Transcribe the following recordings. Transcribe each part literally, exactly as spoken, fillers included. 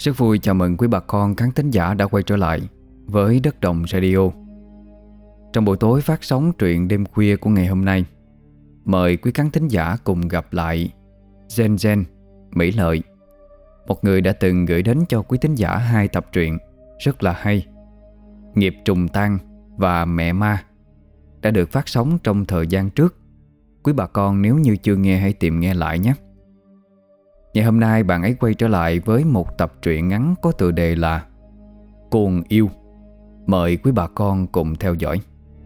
Rất vui chào mừng quý bà con khán thính giả đã quay trở lại với Đất Đồng Radio. Trong buổi tối phát sóng truyện đêm khuya của ngày hôm nay, mời quý khán thính giả cùng gặp lại Gen Gen Mỹ Lợi, một người đã từng gửi đến cho quý thính giả hai tập truyện rất là hay: Nghiệp Trùng Tan và Mẹ Ma, đã được phát sóng trong thời gian trước. Quý bà con nếu như chưa nghe hãy tìm nghe lại nhé. Ngày hôm nay bạn ấy quay trở lại với một tập truyện ngắn có tựa đề là Cuồng Yêu. Mời quý bà con cùng theo dõi.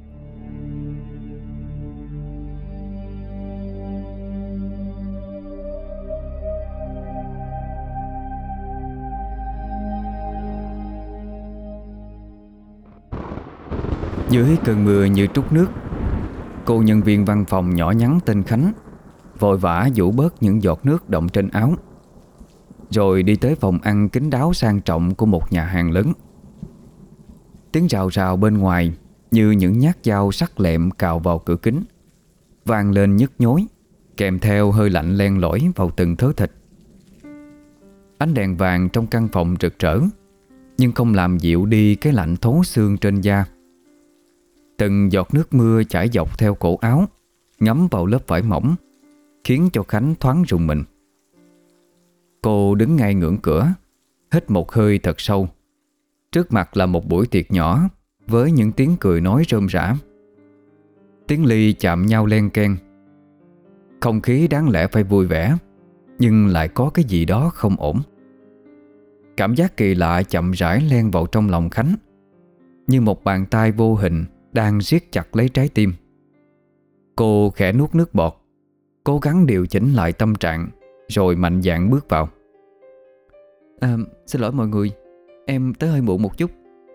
Dưới cơn mưa như trút nước, cô nhân viên văn phòng nhỏ nhắn tên Khánh vội vã vũ bớt những giọt nước đọng trên áo, rồi đi tới phòng ăn kín đáo sang trọng của một nhà hàng lớn. Tiếng rào rào bên ngoài như những nhát dao sắc lẹm cào vào cửa kính vang lên nhức nhối, kèm theo hơi lạnh len lỏi vào từng thớ thịt. Ánh đèn vàng trong căn phòng rực rỡ, nhưng không làm dịu đi cái lạnh thấu xương trên da. Từng giọt nước mưa chảy dọc theo cổ áo, ngấm vào lớp vải mỏng, khiến cho Khánh thoáng rùng mình. Cô đứng ngay ngưỡng cửa, hít một hơi thật sâu. Trước mặt là một buổi tiệc nhỏ với những tiếng cười nói rôm rả. Tiếng ly chạm nhau len keng. Không khí đáng lẽ phải vui vẻ, nhưng lại có cái gì đó không ổn. Cảm giác kỳ lạ chậm rãi len vào trong lòng Khánh, như một bàn tay vô hình đang siết chặt lấy trái tim. Cô khẽ nuốt nước bọt, cố gắng điều chỉnh lại tâm trạng, rồi mạnh dạn bước vào. À, xin lỗi mọi người, em tới hơi muộn một chút.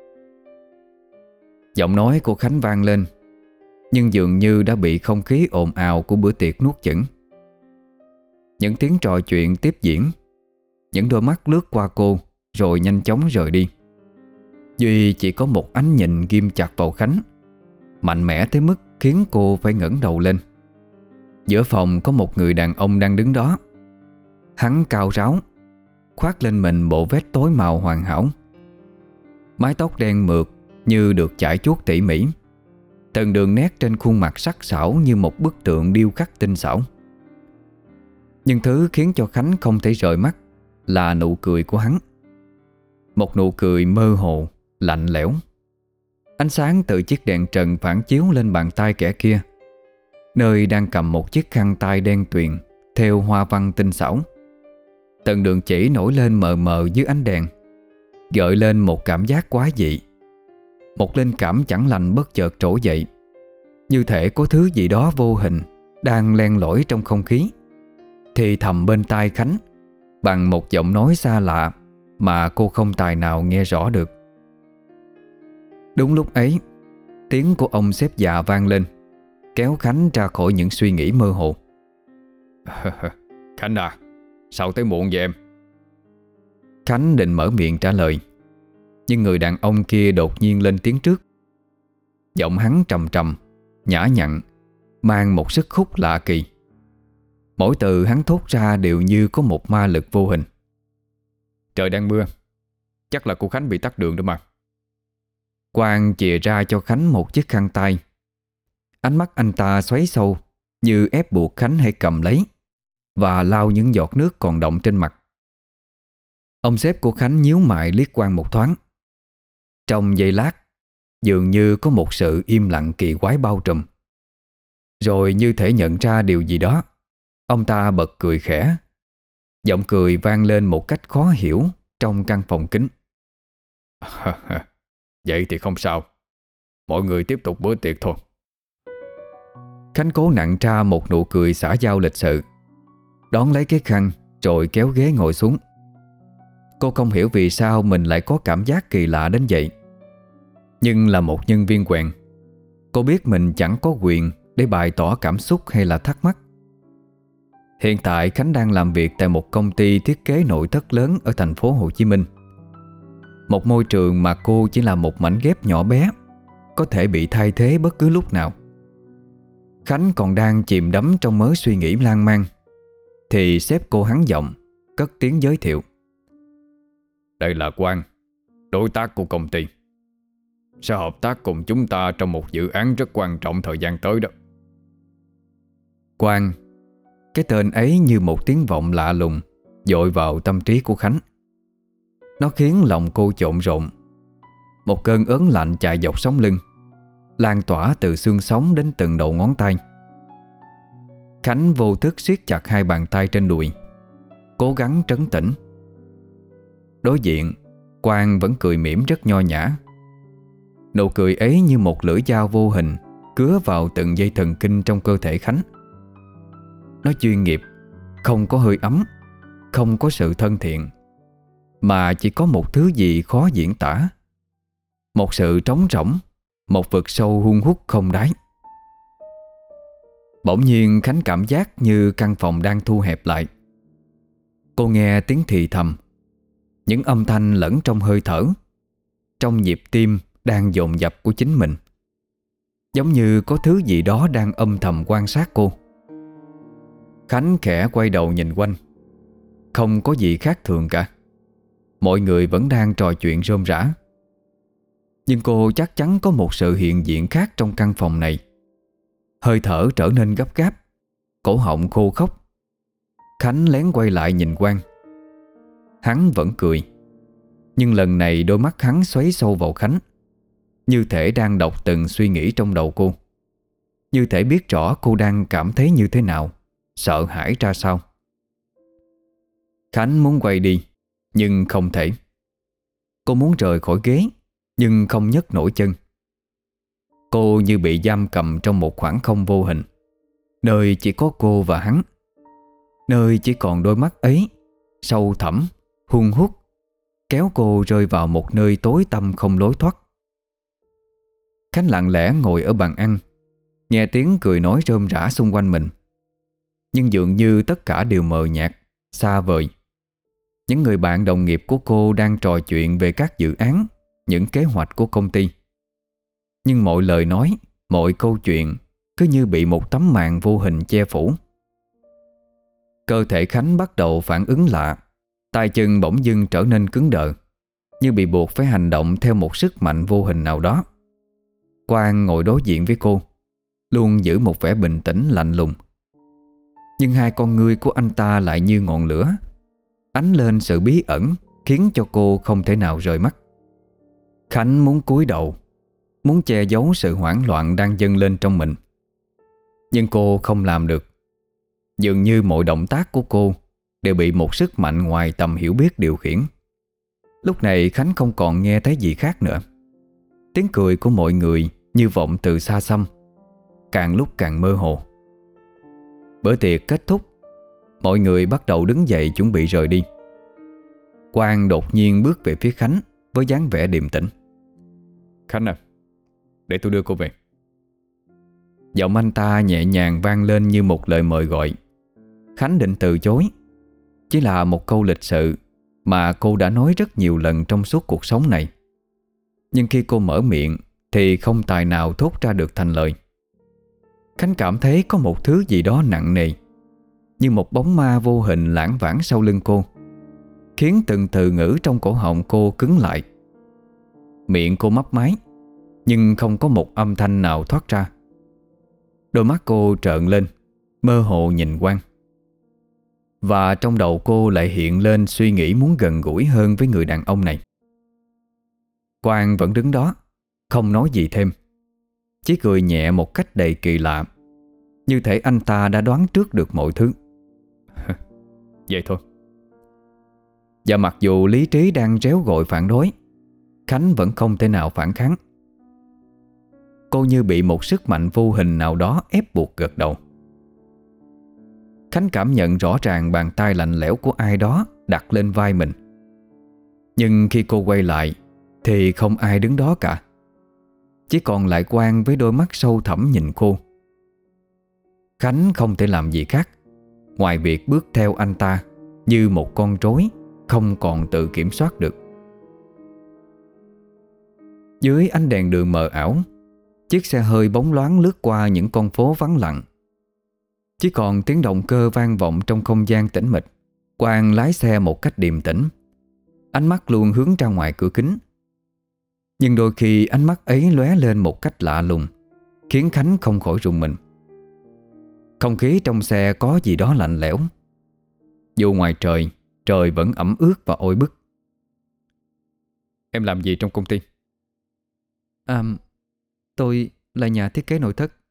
Giọng nói của Khánh vang lên, nhưng dường như đã bị không khí ồn ào của bữa tiệc nuốt chửng. Những tiếng trò chuyện tiếp diễn, những đôi mắt lướt qua cô rồi nhanh chóng rời đi. Duy chỉ có một ánh nhìn ghim chặt vào Khánh, mạnh mẽ tới mức khiến cô phải ngẩng đầu lên. Giữa phòng có một người đàn ông đang đứng đó. Hắn cao ráo, khoác lên mình bộ vest tối màu hoàn hảo. Mái tóc đen mượt như được chải chuốt tỉ mỉ, từng đường nét trên khuôn mặt sắc sảo như một bức tượng điêu khắc tinh xảo. Nhưng thứ khiến cho Khánh không thể rời mắt là nụ cười của hắn. Một nụ cười mơ hồ, lạnh lẽo. Ánh sáng từ chiếc đèn trần phản chiếu lên bàn tay kẻ kia, nơi đang cầm một chiếc khăn tay đen tuyền theo hoa văn tinh xảo. Từng đường chỉ nổi lên mờ mờ dưới ánh đèn, gợi lên một cảm giác quái dị. Một linh cảm chẳng lành bất chợt trỗi dậy, như thể có thứ gì đó vô hình đang len lỏi trong không khí, thì thầm bên tai Khánh bằng một giọng nói xa lạ mà cô không tài nào nghe rõ được. Đúng lúc ấy, tiếng của ông sếp già vang lên, kéo Khánh ra khỏi những suy nghĩ mơ hồ. Khánh à, sao tới muộn vậy em? Khánh định mở miệng trả lời, nhưng người đàn ông kia đột nhiên lên tiếng trước. Giọng hắn trầm trầm, nhã nhặn, mang một sức hút lạ kỳ. Mỗi từ hắn thốt ra đều như có một ma lực vô hình. Trời đang mưa, chắc là cô Khánh bị tắc đường đó mà. Quang chìa ra cho Khánh một chiếc khăn tay. Ánh mắt anh ta xoáy sâu, như ép buộc Khánh hãy cầm lấy và lau những giọt nước còn đọng trên mặt. Ông sếp của Khánh nhíu mày liếc Quang một thoáng. Trong giây lát, dường như có một sự im lặng kỳ quái bao trùm. Rồi như thể nhận ra điều gì đó, ông ta bật cười khẽ. Giọng cười vang lên một cách khó hiểu trong căn phòng kín. Vậy thì không sao, mọi người tiếp tục bữa tiệc thôi. Khánh cố nặn ra một nụ cười xã giao lịch sự, đón lấy cái khăn rồi kéo ghế ngồi xuống. Cô không hiểu vì sao mình lại có cảm giác kỳ lạ đến vậy. Nhưng là một nhân viên quèn, cô biết mình chẳng có quyền để bày tỏ cảm xúc hay là thắc mắc. Hiện tại Khánh đang làm việc tại một công ty thiết kế nội thất lớn ở thành phố Hồ Chí Minh. Một môi trường mà cô chỉ là một mảnh ghép nhỏ bé, có thể bị thay thế bất cứ lúc nào. Khánh còn đang chìm đắm trong mớ suy nghĩ lan man, thì sếp cô hắn giọng, cất tiếng giới thiệu. Đây là Quang, đối tác của công ty, sẽ hợp tác cùng chúng ta trong một dự án rất quan trọng thời gian tới đó. Quang, cái tên ấy như một tiếng vọng lạ lùng dội vào tâm trí của Khánh. Nó khiến lòng cô trộn rộn. Một cơn ớn lạnh chạy dọc sống lưng, lan tỏa từ xương sống đến từng đầu ngón tay. Khánh vô thức siết chặt hai bàn tay trên đùi, cố gắng trấn tĩnh. Đối diện, Quang vẫn cười mỉm rất nho nhã. Nụ cười ấy như một lưỡi dao vô hình cứa vào từng dây thần kinh trong cơ thể Khánh. Nó chuyên nghiệp, không có hơi ấm, không có sự thân thiện, mà chỉ có một thứ gì khó diễn tả. Một sự trống rỗng, một vực sâu hun hút không đáy. Bỗng nhiên Khánh cảm giác như căn phòng đang thu hẹp lại. Cô nghe tiếng thì thầm, những âm thanh lẫn trong hơi thở, trong nhịp tim đang dồn dập của chính mình. Giống như có thứ gì đó đang âm thầm quan sát cô. Khánh khẽ quay đầu nhìn quanh. Không có gì khác thường cả. Mọi người vẫn đang trò chuyện rôm rả. Nhưng cô chắc chắn có một sự hiện diện khác trong căn phòng này. Hơi thở trở nên gấp gáp, cổ họng khô khốc. Khánh lén quay lại nhìn Quang. Hắn vẫn cười, nhưng lần này đôi mắt hắn xoáy sâu vào Khánh, như thể đang đọc từng suy nghĩ trong đầu cô, như thể biết rõ cô đang cảm thấy như thế nào, sợ hãi ra sao. Khánh muốn quay đi, nhưng không thể. Cô muốn rời khỏi ghế, nhưng không nhấc nổi chân. Cô như bị giam cầm trong một khoảng không vô hình, nơi chỉ có cô và hắn, nơi chỉ còn đôi mắt ấy, sâu thẳm, hun hút, kéo cô rơi vào một nơi tối tăm không lối thoát. Khánh lặng lẽ ngồi ở bàn ăn, nghe tiếng cười nói rôm rả xung quanh mình. Nhưng dường như tất cả đều mờ nhạt, xa vời. Những người bạn đồng nghiệp của cô đang trò chuyện về các dự án, những kế hoạch của công ty. Nhưng mọi lời nói, mọi câu chuyện cứ như bị một tấm màn vô hình che phủ. Cơ thể Khánh bắt đầu phản ứng lạ. Tay chân bỗng dưng trở nên cứng đờ, như bị buộc phải hành động theo một sức mạnh vô hình nào đó. Quang ngồi đối diện với cô, luôn giữ một vẻ bình tĩnh lạnh lùng. Nhưng hai con ngươi của anh ta lại như ngọn lửa, ánh lên sự bí ẩn, khiến cho cô không thể nào rời mắt. Khánh muốn cúi đầu, muốn che giấu sự hoảng loạn đang dâng lên trong mình. Nhưng cô không làm được. Dường như mọi động tác của cô đều bị một sức mạnh ngoài tầm hiểu biết điều khiển. Lúc này Khánh không còn nghe thấy gì khác nữa. Tiếng cười của mọi người như vọng từ xa xăm, càng lúc càng mơ hồ. Bữa tiệc kết thúc, mọi người bắt đầu đứng dậy chuẩn bị rời đi. Quang đột nhiên bước về phía Khánh với dáng vẻ điềm tĩnh. Khánh à, để tôi đưa cô về. Giọng anh ta nhẹ nhàng vang lên như một lời mời gọi. Khánh định từ chối. Chỉ là một câu lịch sự mà cô đã nói rất nhiều lần trong suốt cuộc sống này. Nhưng khi cô mở miệng thì không tài nào thốt ra được thành lời. Khánh cảm thấy có một thứ gì đó nặng nề, như một bóng ma vô hình lãng vãng sau lưng cô, khiến từng từ ngữ trong cổ họng cô cứng lại. Miệng cô mấp máy, nhưng không có một âm thanh nào thoát ra. Đôi mắt cô trợn lên, mơ hồ nhìn Quang. Và trong đầu cô lại hiện lên suy nghĩ muốn gần gũi hơn với người đàn ông này. Quang vẫn đứng đó, không nói gì thêm, chỉ cười nhẹ một cách đầy kỳ lạ, như thể anh ta đã đoán trước được mọi thứ. Vậy thôi. Và mặc dù lý trí đang réo gọi phản đối, Khánh vẫn không thể nào phản kháng. Cô như bị một sức mạnh vô hình nào đó ép buộc gật đầu. Khánh cảm nhận rõ ràng bàn tay lạnh lẽo của ai đó đặt lên vai mình. Nhưng khi cô quay lại thì không ai đứng đó cả. Chỉ còn lại Quang với đôi mắt sâu thẳm nhìn cô. Khánh không thể làm gì khác ngoài việc bước theo anh ta như một con rối không còn tự kiểm soát được. Dưới ánh đèn đường mờ ảo, chiếc xe hơi bóng loáng lướt qua những con phố vắng lặng. Chỉ còn tiếng động cơ vang vọng trong không gian tĩnh mịch. Quang lái xe một cách điềm tĩnh, Ánh mắt luôn hướng ra ngoài cửa kính. Nhưng đôi khi ánh mắt ấy lóe lên một cách lạ lùng, khiến Khánh không khỏi rùng mình. Không khí trong xe có gì đó lạnh lẽo, dù ngoài trời Trời vẫn ẩm ướt và oi bức. Em làm gì trong công ty? À, tôi là nhà thiết kế nội thất.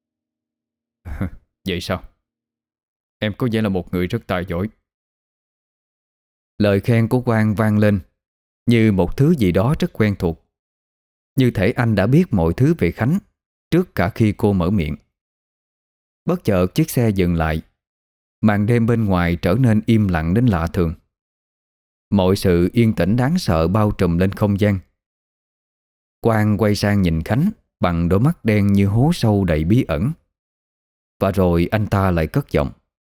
Vậy sao? Em có vẻ là một người rất tài giỏi. Lời khen của Quang vang lên như một thứ gì đó rất quen thuộc, như thể anh đã biết mọi thứ về Khánh trước cả khi cô mở miệng. Bất chợt chiếc xe dừng lại. Màn đêm bên ngoài trở nên im lặng đến lạ thường. Mọi sự yên tĩnh đáng sợ bao trùm lên không gian. Quang quay sang nhìn Khánh bằng đôi mắt đen như hố sâu đầy bí ẩn. Và rồi anh ta lại cất giọng.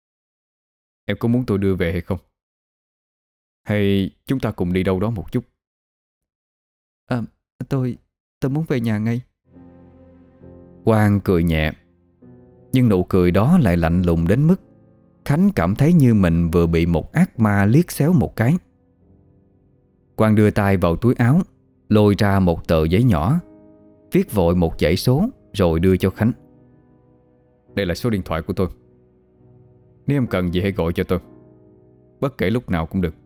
Em có muốn tôi đưa về hay không? Hay chúng ta cùng đi đâu đó một chút? À, tôi, tôi muốn về nhà ngay. Quang cười nhẹ, nhưng nụ cười đó lại lạnh lùng đến mức Khánh cảm thấy như mình vừa bị một ác ma liếc xéo một cái. Quang đưa tay vào túi áo, lôi ra một tờ giấy nhỏ, viết vội một dãy số rồi đưa cho Khánh. Đây là số điện thoại của tôi. Nếu em cần gì hãy gọi cho tôi, bất kể lúc nào cũng được.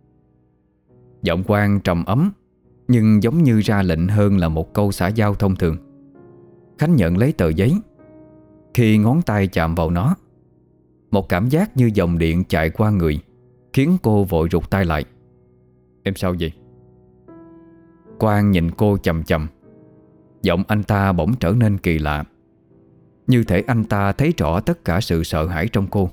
Giọng Quang trầm ấm, nhưng giống như ra lệnh hơn là một câu xã giao thông thường. Khánh nhận lấy tờ giấy. Khi ngón tay chạm vào nó, một cảm giác như dòng điện chạy qua người, khiến cô vội rụt tay lại. Em sao vậy? Quang nhìn cô chằm chằm. Giọng anh ta bỗng trở nên kỳ lạ, như thể anh ta thấy rõ tất cả sự sợ hãi trong cô.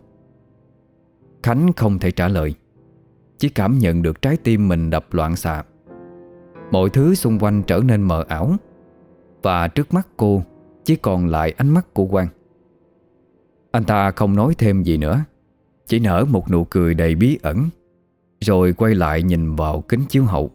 Khánh không thể trả lời, chỉ cảm nhận được trái tim mình đập loạn xạ. Mọi thứ xung quanh trở nên mờ ảo, và trước mắt cô chỉ còn lại ánh mắt của Quang. Anh ta không nói thêm gì nữa, chỉ nở một nụ cười đầy bí ẩn, rồi quay lại nhìn vào kính chiếu hậu.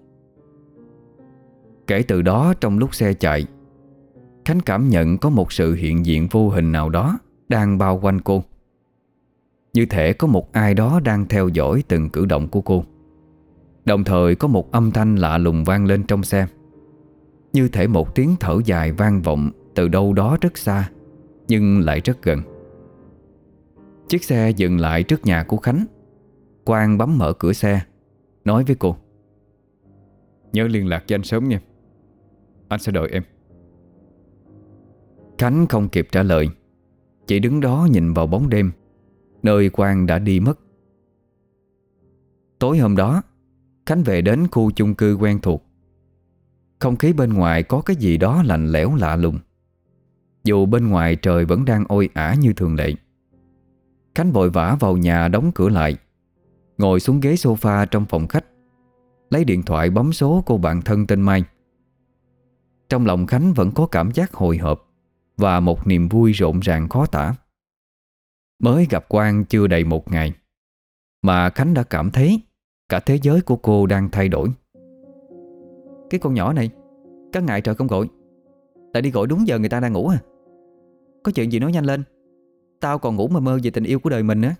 Kể từ đó, trong lúc xe chạy, Khánh cảm nhận có một sự hiện diện vô hình nào đó đang bao quanh cô, như thể có một ai đó đang theo dõi từng cử động của cô. Đồng thời có một âm thanh lạ lùng vang lên trong xe, như thể một tiếng thở dài vang vọng từ đâu đó rất xa, nhưng lại rất gần. Chiếc xe dừng lại trước nhà của Khánh. Quang bấm mở cửa xe, nói với cô: Nhớ liên lạc với anh sớm nha, anh sẽ đợi em. Khánh không kịp trả lời, chỉ đứng đó nhìn vào bóng đêm, nơi Quang đã đi mất. Tối hôm đó, Khánh về đến khu chung cư quen thuộc. Không khí bên ngoài có cái gì đó lạnh lẽo lạ lùng, dù bên ngoài trời vẫn đang oi ả như thường lệ. Khánh vội vã vào nhà đóng cửa lại, ngồi xuống ghế sofa trong phòng khách, lấy điện thoại bấm số cô bạn thân tên Mai. Trong lòng Khánh vẫn có cảm giác hồi hộp và một niềm vui rộn ràng khó tả. Mới gặp Quang chưa đầy một ngày mà Khánh đã cảm thấy cả thế giới của cô đang thay đổi. Cái con nhỏ này, cả ngày trời không gọi, lại đi gọi đúng giờ người ta đang ngủ à? Có chuyện gì nói nhanh lên, tao còn ngủ mà mơ về tình yêu của đời mình nữa.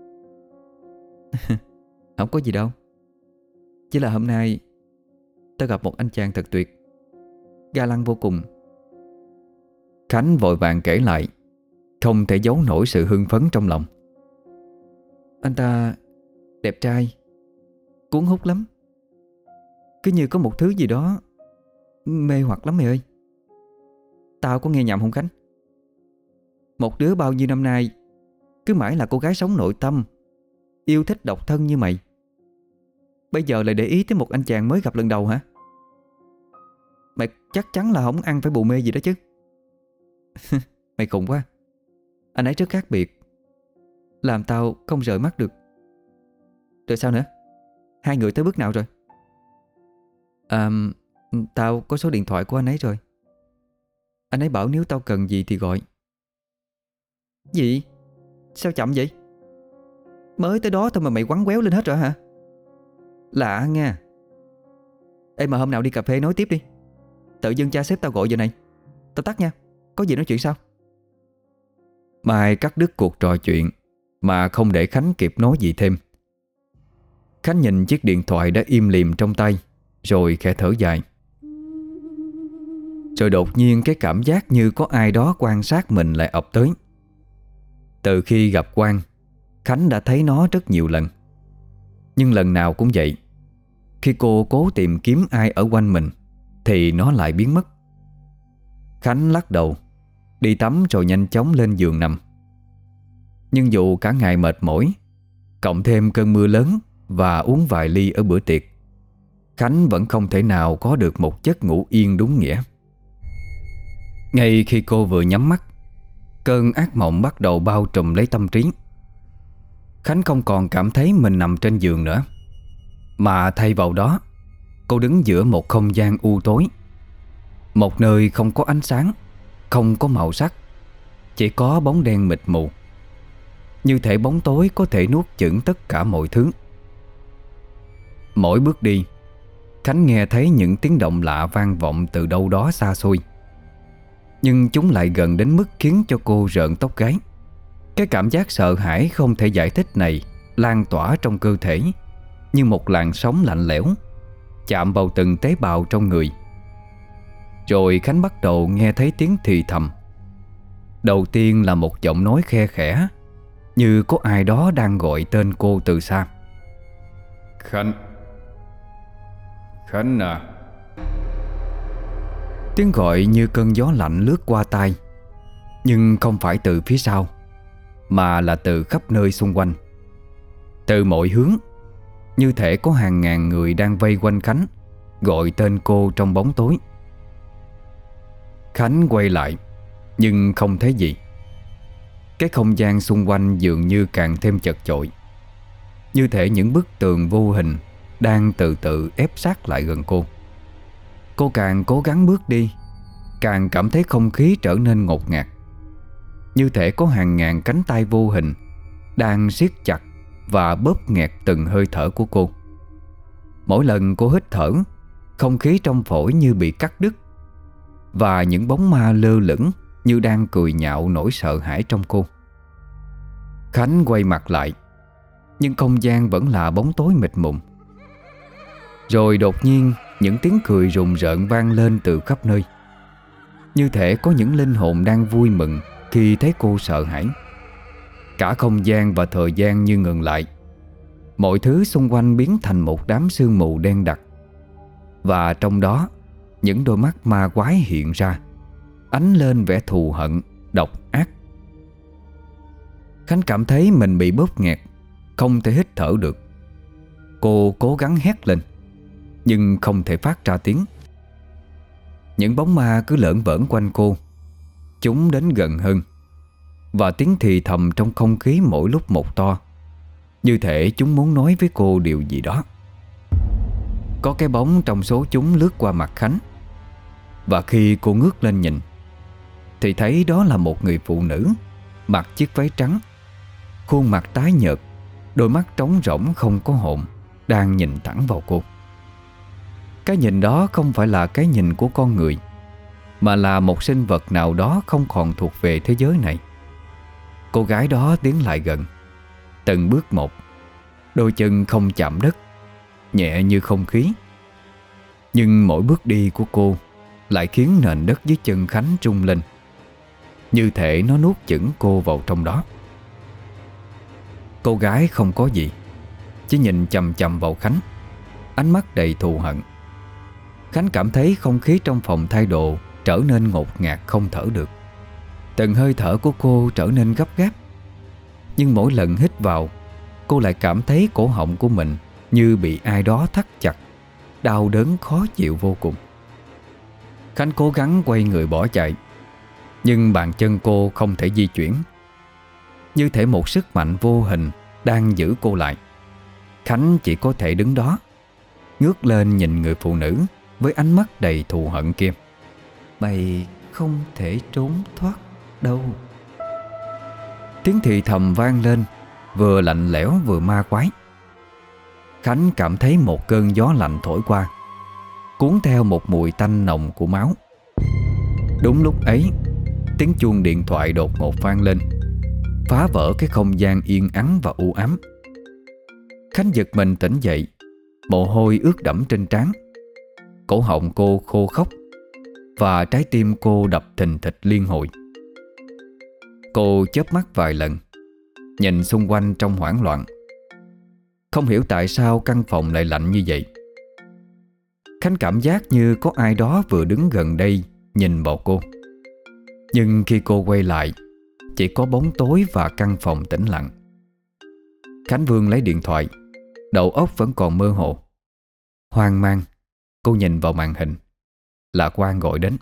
Không có gì đâu, chỉ là hôm nay tao gặp một anh chàng thật tuyệt, ga lăng vô cùng. Khánh vội vàng kể lại, không thể giấu nổi sự hưng phấn trong lòng. Anh ta đẹp trai, cuốn hút lắm, cứ như có một thứ gì đó mê hoặc lắm mày ơi. Tao có nghe nhầm không Khánh? Một đứa bao nhiêu năm nay cứ mãi là cô gái sống nội tâm, yêu thích độc thân như mày, bây giờ lại để ý tới một anh chàng mới gặp lần đầu hả? Mày chắc chắn là không ăn phải bù mê gì đó chứ. Mày khùng quá. Anh ấy rất khác biệt, làm tao không rời mắt được. Rồi sao nữa? Hai người tới bước nào rồi? À, tao có số điện thoại của anh ấy rồi. Anh ấy bảo nếu tao cần gì thì gọi. Gì? Sao chậm vậy? Mới tới đó thôi mà mày quắn quéo lên hết rồi hả? Lạ nha. Ê mà hôm nào đi cà phê nói tiếp đi. Tự dưng cha sếp tao gọi giờ này. Tao tắt nha, có gì nói chuyện sau. Mai cắt đứt cuộc trò chuyện mà không để Khánh kịp nói gì thêm. Khánh nhìn chiếc điện thoại đã im lìm trong tay, rồi khẽ thở dài. Rồi đột nhiên cái cảm giác như có ai đó quan sát mình lại ập tới. Từ khi gặp Quang, Khánh đã thấy nó rất nhiều lần. Nhưng lần nào cũng vậy, khi cô cố tìm kiếm ai ở quanh mình thì nó lại biến mất. Khánh lắc đầu, đi tắm rồi nhanh chóng lên giường nằm. Nhưng dù cả ngày mệt mỏi, cộng thêm cơn mưa lớn và uống vài ly ở bữa tiệc, Khánh vẫn không thể nào có được một giấc ngủ yên đúng nghĩa. Ngay khi cô vừa nhắm mắt, cơn ác mộng bắt đầu bao trùm lấy tâm trí. Khánh không còn cảm thấy mình nằm trên giường nữa, mà thay vào đó, cô đứng giữa một không gian u tối. Một nơi không có ánh sáng, không có màu sắc, chỉ có bóng đen mịt mù. Như thể bóng tối có thể nuốt chửng tất cả mọi thứ. Mỗi bước đi, Khánh nghe thấy những tiếng động lạ vang vọng từ đâu đó xa xôi. Nhưng chúng lại gần đến mức khiến cho cô rợn tóc gáy. Cái cảm giác sợ hãi không thể giải thích này lan tỏa trong cơ thể như một làn sóng lạnh lẽo, chạm vào từng tế bào trong người. Rồi Khánh bắt đầu nghe thấy tiếng thì thầm. Đầu tiên là một giọng nói khe khẽ, như có ai đó đang gọi tên cô từ xa. Khánh, Khánh à. Tiếng gọi như cơn gió lạnh lướt qua tai, nhưng không phải từ phía sau, mà là từ khắp nơi xung quanh. Từ mọi hướng, như thể có hàng ngàn người đang vây quanh Khánh, gọi tên cô trong bóng tối. Khánh quay lại, nhưng không thấy gì. Cái không gian xung quanh dường như càng thêm chật chội, như thể những bức tường vô hình đang từ từ ép sát lại gần cô. Cô càng cố gắng bước đi, càng cảm thấy không khí trở nên ngột ngạt, như thể có hàng ngàn cánh tay vô hình đang siết chặt và bóp nghẹt từng hơi thở của cô. Mỗi lần cô hít thở, không khí trong phổi như bị cắt đứt, và những bóng ma lơ lửng như đang cười nhạo nỗi sợ hãi trong cô. Khánh quay mặt lại, nhưng không gian vẫn là bóng tối mịt mùng. Rồi đột nhiên, những tiếng cười rùng rợn vang lên từ khắp nơi, như thể có những linh hồn đang vui mừng khi thấy cô sợ hãi. Cả không gian và thời gian như ngừng lại. Mọi thứ xung quanh biến thành một đám sương mù đen đặc, và trong đó những đôi mắt ma quái hiện ra, ánh lên vẻ thù hận, độc ác. Khánh cảm thấy mình bị bóp nghẹt, không thể hít thở được. Cô cố gắng hét lên, nhưng không thể phát ra tiếng. Những bóng ma cứ lởn vởn quanh cô. Chúng đến gần hơn, và tiếng thì thầm trong không khí mỗi lúc một to, như thể chúng muốn nói với cô điều gì đó. Có cái bóng trong số chúng lướt qua mặt Khánh, và khi cô ngước lên nhìn thì thấy đó là một người phụ nữ mặc chiếc váy trắng, khuôn mặt tái nhợt, đôi mắt trống rỗng không có hồn, đang nhìn thẳng vào cô. Cái nhìn đó không phải là cái nhìn của con người, mà là một sinh vật nào đó không còn thuộc về thế giới này. Cô gái đó tiến lại gần, từng bước một, đôi chân không chạm đất, nhẹ như không khí. Nhưng mỗi bước đi của cô lại khiến nền đất dưới chân Khánh rung lên, như thể nó nuốt chửng cô vào trong đó. Cô gái không có gì, chỉ nhìn chằm chằm vào Khánh, ánh mắt đầy thù hận. Khánh cảm thấy không khí trong phòng thay đồ trở nên ngột ngạt không thở được. Từng hơi thở của cô trở nên gấp gáp, nhưng mỗi lần hít vào, cô lại cảm thấy cổ họng của mình như bị ai đó thắt chặt, đau đớn khó chịu vô cùng. Khánh cố gắng quay người bỏ chạy, nhưng bàn chân cô không thể di chuyển. Như thể một sức mạnh vô hình đang giữ cô lại. Khánh chỉ có thể đứng đó, ngước lên nhìn người phụ nữ với ánh mắt đầy thù hận kia. Mày không thể trốn thoát đâu. Tiếng thì thầm vang lên, vừa lạnh lẽo vừa ma quái. Khánh cảm thấy một cơn gió lạnh thổi qua, cuốn theo một mùi tanh nồng của máu. Đúng lúc ấy, tiếng chuông điện thoại đột ngột vang lên, phá vỡ cái không gian yên ắng và u ám. Khánh giật mình tỉnh dậy, mồ hôi ướt đẫm trên trán. Cổ họng cô khô khốc và trái tim cô đập thình thịch liên hồi. Cô chớp mắt vài lần, nhìn xung quanh trong hoảng loạn. Không hiểu tại sao căn phòng lại lạnh như vậy. Khánh cảm giác như có ai đó vừa đứng gần đây nhìn vào cô. Nhưng khi cô quay lại, chỉ có bóng tối và căn phòng tĩnh lặng. Khánh Vương lấy điện thoại, đầu óc vẫn còn mơ hồ. Hoang mang, cô nhìn vào màn hình. Là Quang gọi đến.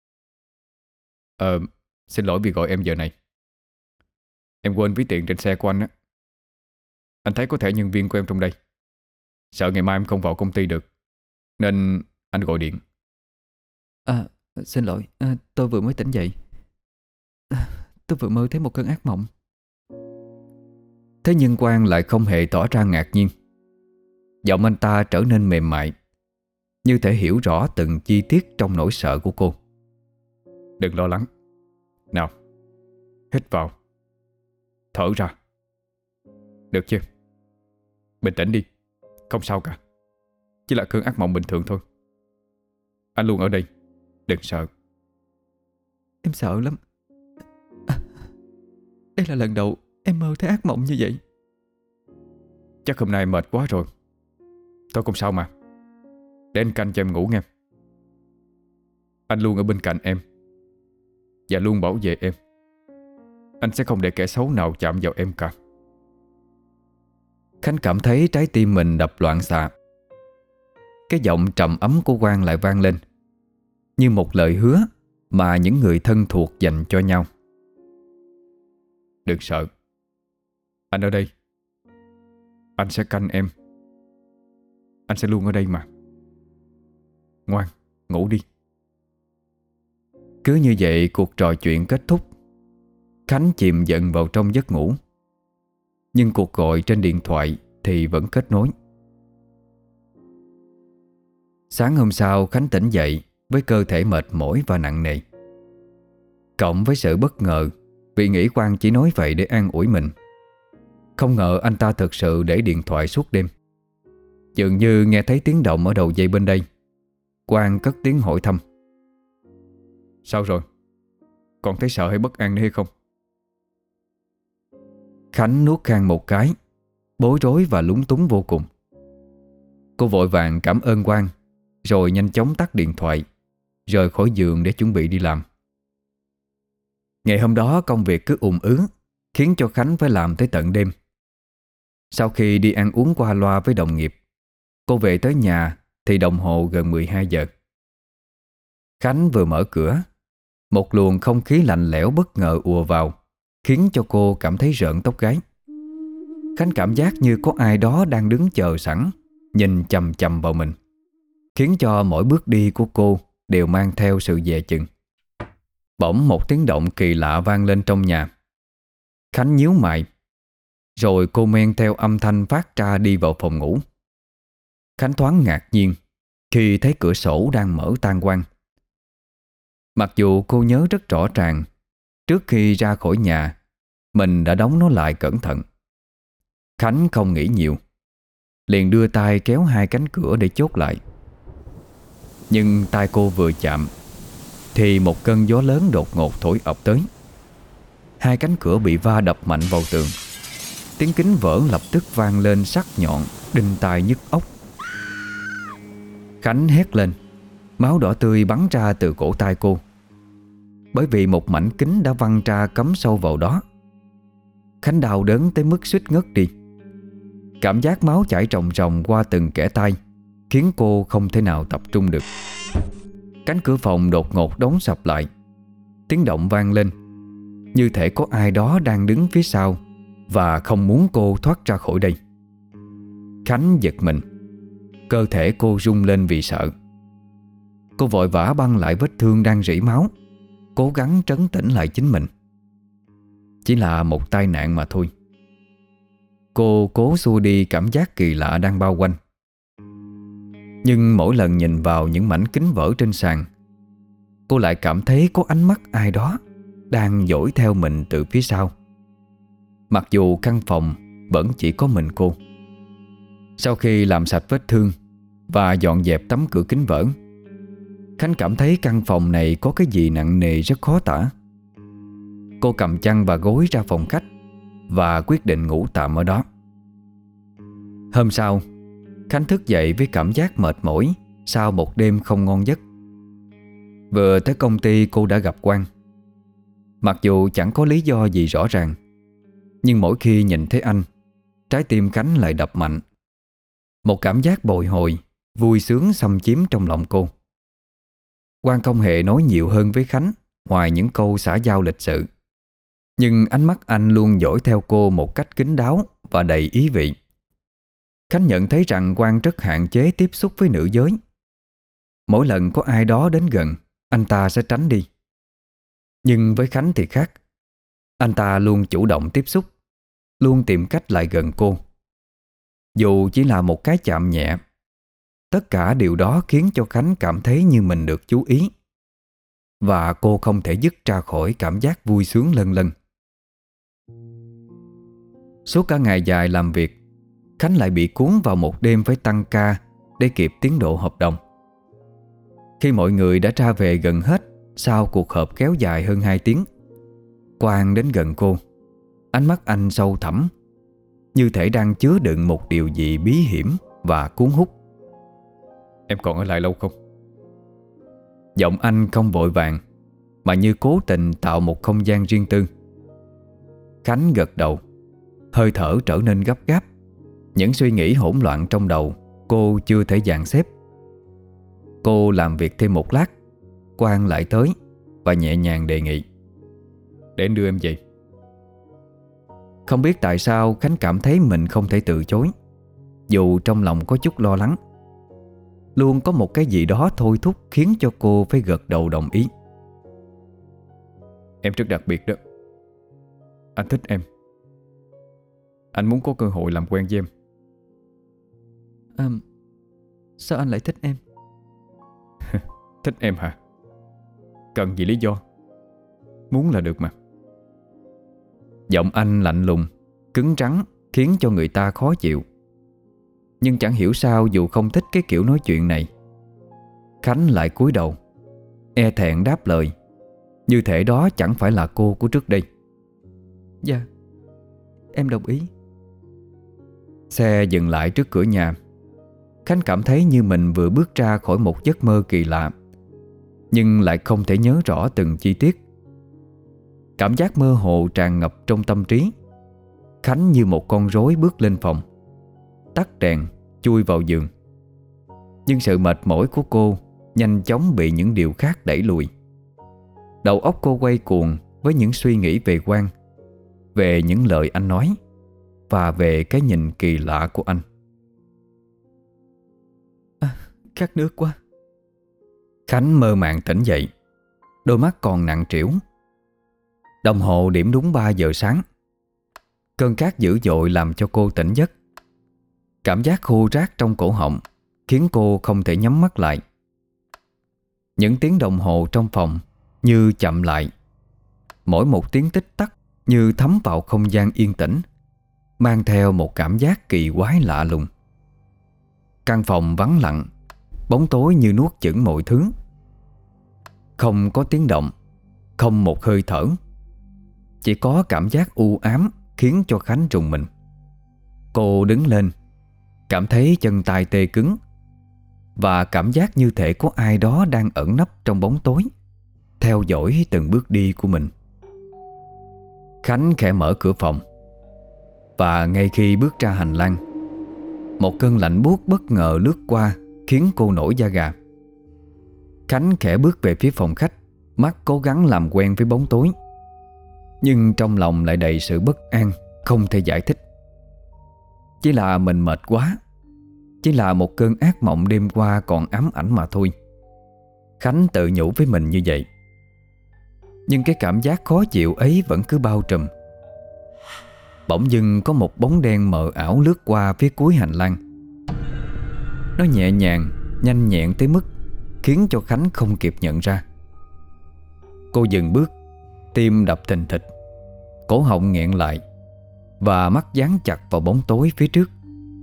Ờ, xin lỗi vì gọi em giờ này. Em quên ví tiền trên xe của anh á. Anh thấy có thẻ nhân viên của em trong đây. Sợ ngày mai em không vào công ty được, nên anh gọi điện. À, xin lỗi, à, tôi vừa mới tỉnh dậy. à, Tôi vừa mơ thấy một cơn ác mộng. Thế nhưng Quang lại không hề tỏ ra ngạc nhiên. Giọng anh ta trở nên mềm mại, như thể hiểu rõ từng chi tiết trong nỗi sợ của cô. Đừng lo lắng. Nào, hít vào, thở ra. Được chưa? Bình tĩnh đi, không sao cả. Chỉ là cơn ác mộng bình thường thôi. Anh luôn ở đây, đừng sợ. Em sợ lắm. à, Đây là lần đầu em mơ thấy ác mộng như vậy. Chắc hôm nay mệt quá rồi. Tôi không sao mà. Để anh canh cho em ngủ nghe. Anh luôn ở bên cạnh em và luôn bảo vệ em. Anh sẽ không để kẻ xấu nào chạm vào em cả. Khánh cảm thấy trái tim mình đập loạn xạ. Cái giọng trầm ấm của Quang lại vang lên, như một lời hứa mà những người thân thuộc dành cho nhau. Đừng sợ. Anh ở đây. Anh sẽ canh em. Anh sẽ luôn ở đây mà. Ngoan, ngủ đi. Cứ như vậy cuộc trò chuyện kết thúc. Khánh chìm dần vào trong giấc ngủ. Nhưng cuộc gọi trên điện thoại thì vẫn kết nối. Sáng hôm sau Khánh tỉnh dậy với cơ thể mệt mỏi và nặng nề, cộng với sự bất ngờ vì nghĩ Quang chỉ nói vậy để an ủi mình. Không ngờ anh ta thực sự để điện thoại suốt đêm. Dường như nghe thấy tiếng động ở đầu dây bên đây. Quang cất tiếng hỏi thăm. Sao rồi? Còn thấy sợ hay bất an nữa hay không? Khánh nuốt khan một cái, bối rối và lúng túng vô cùng. Cô vội vàng cảm ơn Quang, rồi nhanh chóng tắt điện thoại, rời khỏi giường để chuẩn bị đi làm. Ngày hôm đó công việc cứ ùn ứ, khiến cho Khánh phải làm tới tận đêm. Sau khi đi ăn uống qua loa với đồng nghiệp, cô về tới nhà thì đồng hồ gần mười hai giờ. Khánh vừa mở cửa, một luồng không khí lạnh lẽo bất ngờ ùa vào, khiến cho cô cảm thấy rợn tóc gáy. Khánh cảm giác như có ai đó đang đứng chờ sẵn, nhìn chằm chằm vào mình, khiến cho mỗi bước đi của cô đều mang theo sự dè chừng. Bỗng một tiếng động kỳ lạ vang lên trong nhà. Khánh nhíu mày, rồi cô men theo âm thanh phát ra đi vào phòng ngủ. Khánh thoáng ngạc nhiên khi thấy cửa sổ đang mở tan quang. Mặc dù cô nhớ rất rõ ràng, trước khi ra khỏi nhà mình đã đóng nó lại cẩn thận. Khánh không nghĩ nhiều, liền đưa tay kéo hai cánh cửa để chốt lại. Nhưng tay cô vừa chạm thì một cơn gió lớn đột ngột thổi ập tới. Hai cánh cửa bị va đập mạnh vào tường. Tiếng kính vỡ lập tức vang lên sắc nhọn, đinh tai nhức óc. Khánh hét lên, máu đỏ tươi bắn ra từ cổ tay cô, bởi vì một mảnh kính đã văng ra cắm sâu vào đó. Khánh đau đớn tới mức suýt ngất đi. Cảm giác máu chảy ròng ròng qua từng kẽ tay khiến cô không thể nào tập trung được. Cánh cửa phòng đột ngột đóng sập lại. Tiếng động vang lên, như thể có ai đó đang đứng phía sau và không muốn cô thoát ra khỏi đây. Khánh giật mình, cơ thể cô rung lên vì sợ. Cô vội vã băng lại vết thương đang rỉ máu, cố gắng trấn tĩnh lại chính mình. Chỉ là một tai nạn mà thôi. Cô cố xua đi cảm giác kỳ lạ đang bao quanh. Nhưng mỗi lần nhìn vào những mảnh kính vỡ trên sàn, cô lại cảm thấy có ánh mắt ai đó đang dõi theo mình từ phía sau. Mặc dù căn phòng vẫn chỉ có mình cô. Sau khi làm sạch vết thương và dọn dẹp tấm cửa kính vỡ, Khánh cảm thấy căn phòng này có cái gì nặng nề rất khó tả. Cô cầm chăn và gối ra phòng khách và quyết định ngủ tạm ở đó. Hôm sau, Khánh thức dậy với cảm giác mệt mỏi sau một đêm không ngon giấc. Vừa tới công ty cô đã gặp Quang. Mặc dù chẳng có lý do gì rõ ràng, nhưng mỗi khi nhìn thấy anh, trái tim Khánh lại đập mạnh. Một cảm giác bồi hồi, vui sướng xâm chiếm trong lòng cô. Quang không hề nói nhiều hơn với Khánh ngoài những câu xã giao lịch sự, nhưng ánh mắt anh luôn dõi theo cô một cách kín đáo và đầy ý vị. Khánh nhận thấy rằng Quang rất hạn chế tiếp xúc với nữ giới. Mỗi lần có ai đó đến gần, anh ta sẽ tránh đi. Nhưng với Khánh thì khác. Anh ta luôn chủ động tiếp xúc, luôn tìm cách lại gần cô. Dù chỉ là một cái chạm nhẹ, tất cả điều đó khiến cho Khánh cảm thấy như mình được chú ý, và cô không thể dứt ra khỏi cảm giác vui sướng lân lân. Suốt cả ngày dài làm việc, Khánh lại bị cuốn vào một đêm phải tăng ca để kịp tiến độ hợp đồng. Khi mọi người đã ra về gần hết sau cuộc họp kéo dài hơn hai tiếng, Quang đến gần cô. Ánh mắt anh sâu thẳm, như thể đang chứa đựng một điều gì bí hiểm và cuốn hút. Em còn ở lại lâu không? Giọng anh không vội vàng, mà như cố tình tạo một không gian riêng tư. Khánh gật đầu. Hơi thở trở nên gấp gáp. Những suy nghĩ hỗn loạn trong đầu cô chưa thể dàn xếp. Cô làm việc thêm một lát, Quang lại tới và nhẹ nhàng đề nghị: Để anh đưa em về. Không biết tại sao Khánh cảm thấy mình không thể từ chối, dù trong lòng có chút lo lắng. Luôn có một cái gì đó thôi thúc khiến cho cô phải gật đầu đồng ý. Em rất đặc biệt đó. Anh thích em. Anh muốn có cơ hội làm quen với em. À, sao anh lại thích em? Thích em hả? Cần gì lý do? Muốn là được mà. Giọng anh lạnh lùng, cứng rắn, khiến cho người ta khó chịu. Nhưng chẳng hiểu sao, dù không thích cái kiểu nói chuyện này, Khánh lại cúi đầu, e thẹn đáp lời, như thể đó chẳng phải là cô của trước đây. Dạ, em đồng ý. Xe dừng lại trước cửa nhà. Khánh cảm thấy như mình vừa bước ra khỏi một giấc mơ kỳ lạ, nhưng lại không thể nhớ rõ từng chi tiết. Cảm giác mơ hồ tràn ngập trong tâm trí. Khánh như một con rối bước lên phòng, tắt đèn, chui vào giường. Nhưng sự mệt mỏi của cô nhanh chóng bị những điều khác đẩy lùi. Đầu óc cô quay cuồng với những suy nghĩ về Quang, về những lời anh nói, và về cái nhìn kỳ lạ của anh. À, khát nước quá. Khánh mơ màng tỉnh dậy, đôi mắt còn nặng trĩu. Đồng hồ điểm đúng ba giờ sáng. Cơn khát dữ dội làm cho cô tỉnh giấc. Cảm giác khô rát trong cổ họng khiến cô không thể nhắm mắt lại. Những tiếng đồng hồ trong phòng như chậm lại. Mỗi một tiếng tích tắc như thấm vào không gian yên tĩnh, mang theo một cảm giác kỳ quái lạ lùng. Căn phòng vắng lặng, bóng tối như nuốt chửng mọi thứ. Không có tiếng động, không một hơi thở. Chỉ có cảm giác u ám khiến cho Khánh rùng mình. Cô đứng lên, cảm thấy chân tay tê cứng, và cảm giác như thể có ai đó đang ẩn nấp trong bóng tối, theo dõi từng bước đi của mình. Khánh khẽ mở cửa phòng, và ngay khi bước ra hành lang, một cơn lạnh buốt bất ngờ lướt qua khiến cô nổi da gà. Khánh khẽ bước về phía phòng khách, mắt cố gắng làm quen với bóng tối, nhưng trong lòng lại đầy sự bất an không thể giải thích. Chỉ là mình mệt quá, chỉ là một cơn ác mộng đêm qua còn ám ảnh mà thôi. Khánh tự nhủ với mình như vậy. Nhưng cái cảm giác khó chịu ấy vẫn cứ bao trùm. Bỗng dưng có một bóng đen mờ ảo lướt qua phía cuối hành lang. Nó nhẹ nhàng, nhanh nhẹn tới mức khiến cho Khánh không kịp nhận ra. Cô dừng bước, tim đập thình thịch, cổ họng nghẹn lại, và mắt dán chặt vào bóng tối phía trước.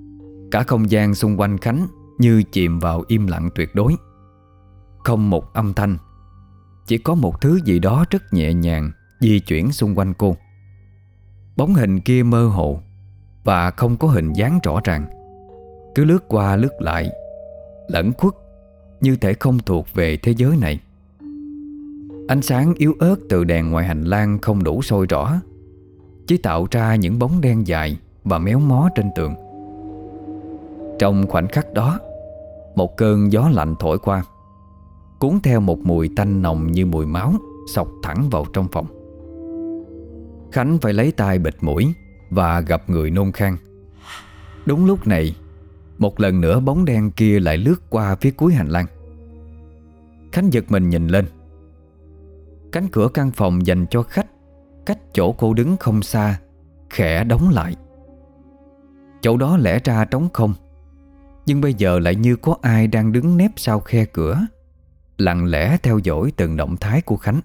Cả không gian xung quanh Khánh như chìm vào im lặng tuyệt đối. Không một âm thanh, chỉ có một thứ gì đó rất nhẹ nhàng di chuyển xung quanh cô. Bóng hình kia mơ hồ và không có hình dáng rõ ràng, cứ lướt qua lướt lại, lẫn khuất, như thể không thuộc về thế giới này. Ánh sáng yếu ớt từ đèn ngoài hành lang không đủ soi rõ, chỉ tạo ra những bóng đen dài và méo mó trên tường. Trong khoảnh khắc đó, một cơn gió lạnh thổi qua, cuốn theo một mùi tanh nồng như mùi máu xộc thẳng vào trong phòng. Khánh phải lấy tay bịt mũi và gặp người nôn khan. Đúng lúc này, một lần nữa bóng đen kia lại lướt qua phía cuối hành lang. Khánh giật mình nhìn lên. Cánh cửa căn phòng dành cho khách cách chỗ cô đứng không xa khẽ đóng lại. Chỗ đó lẽ ra trống không, nhưng bây giờ lại như có ai đang đứng nép sau khe cửa, lặng lẽ theo dõi từng động thái của Khánh.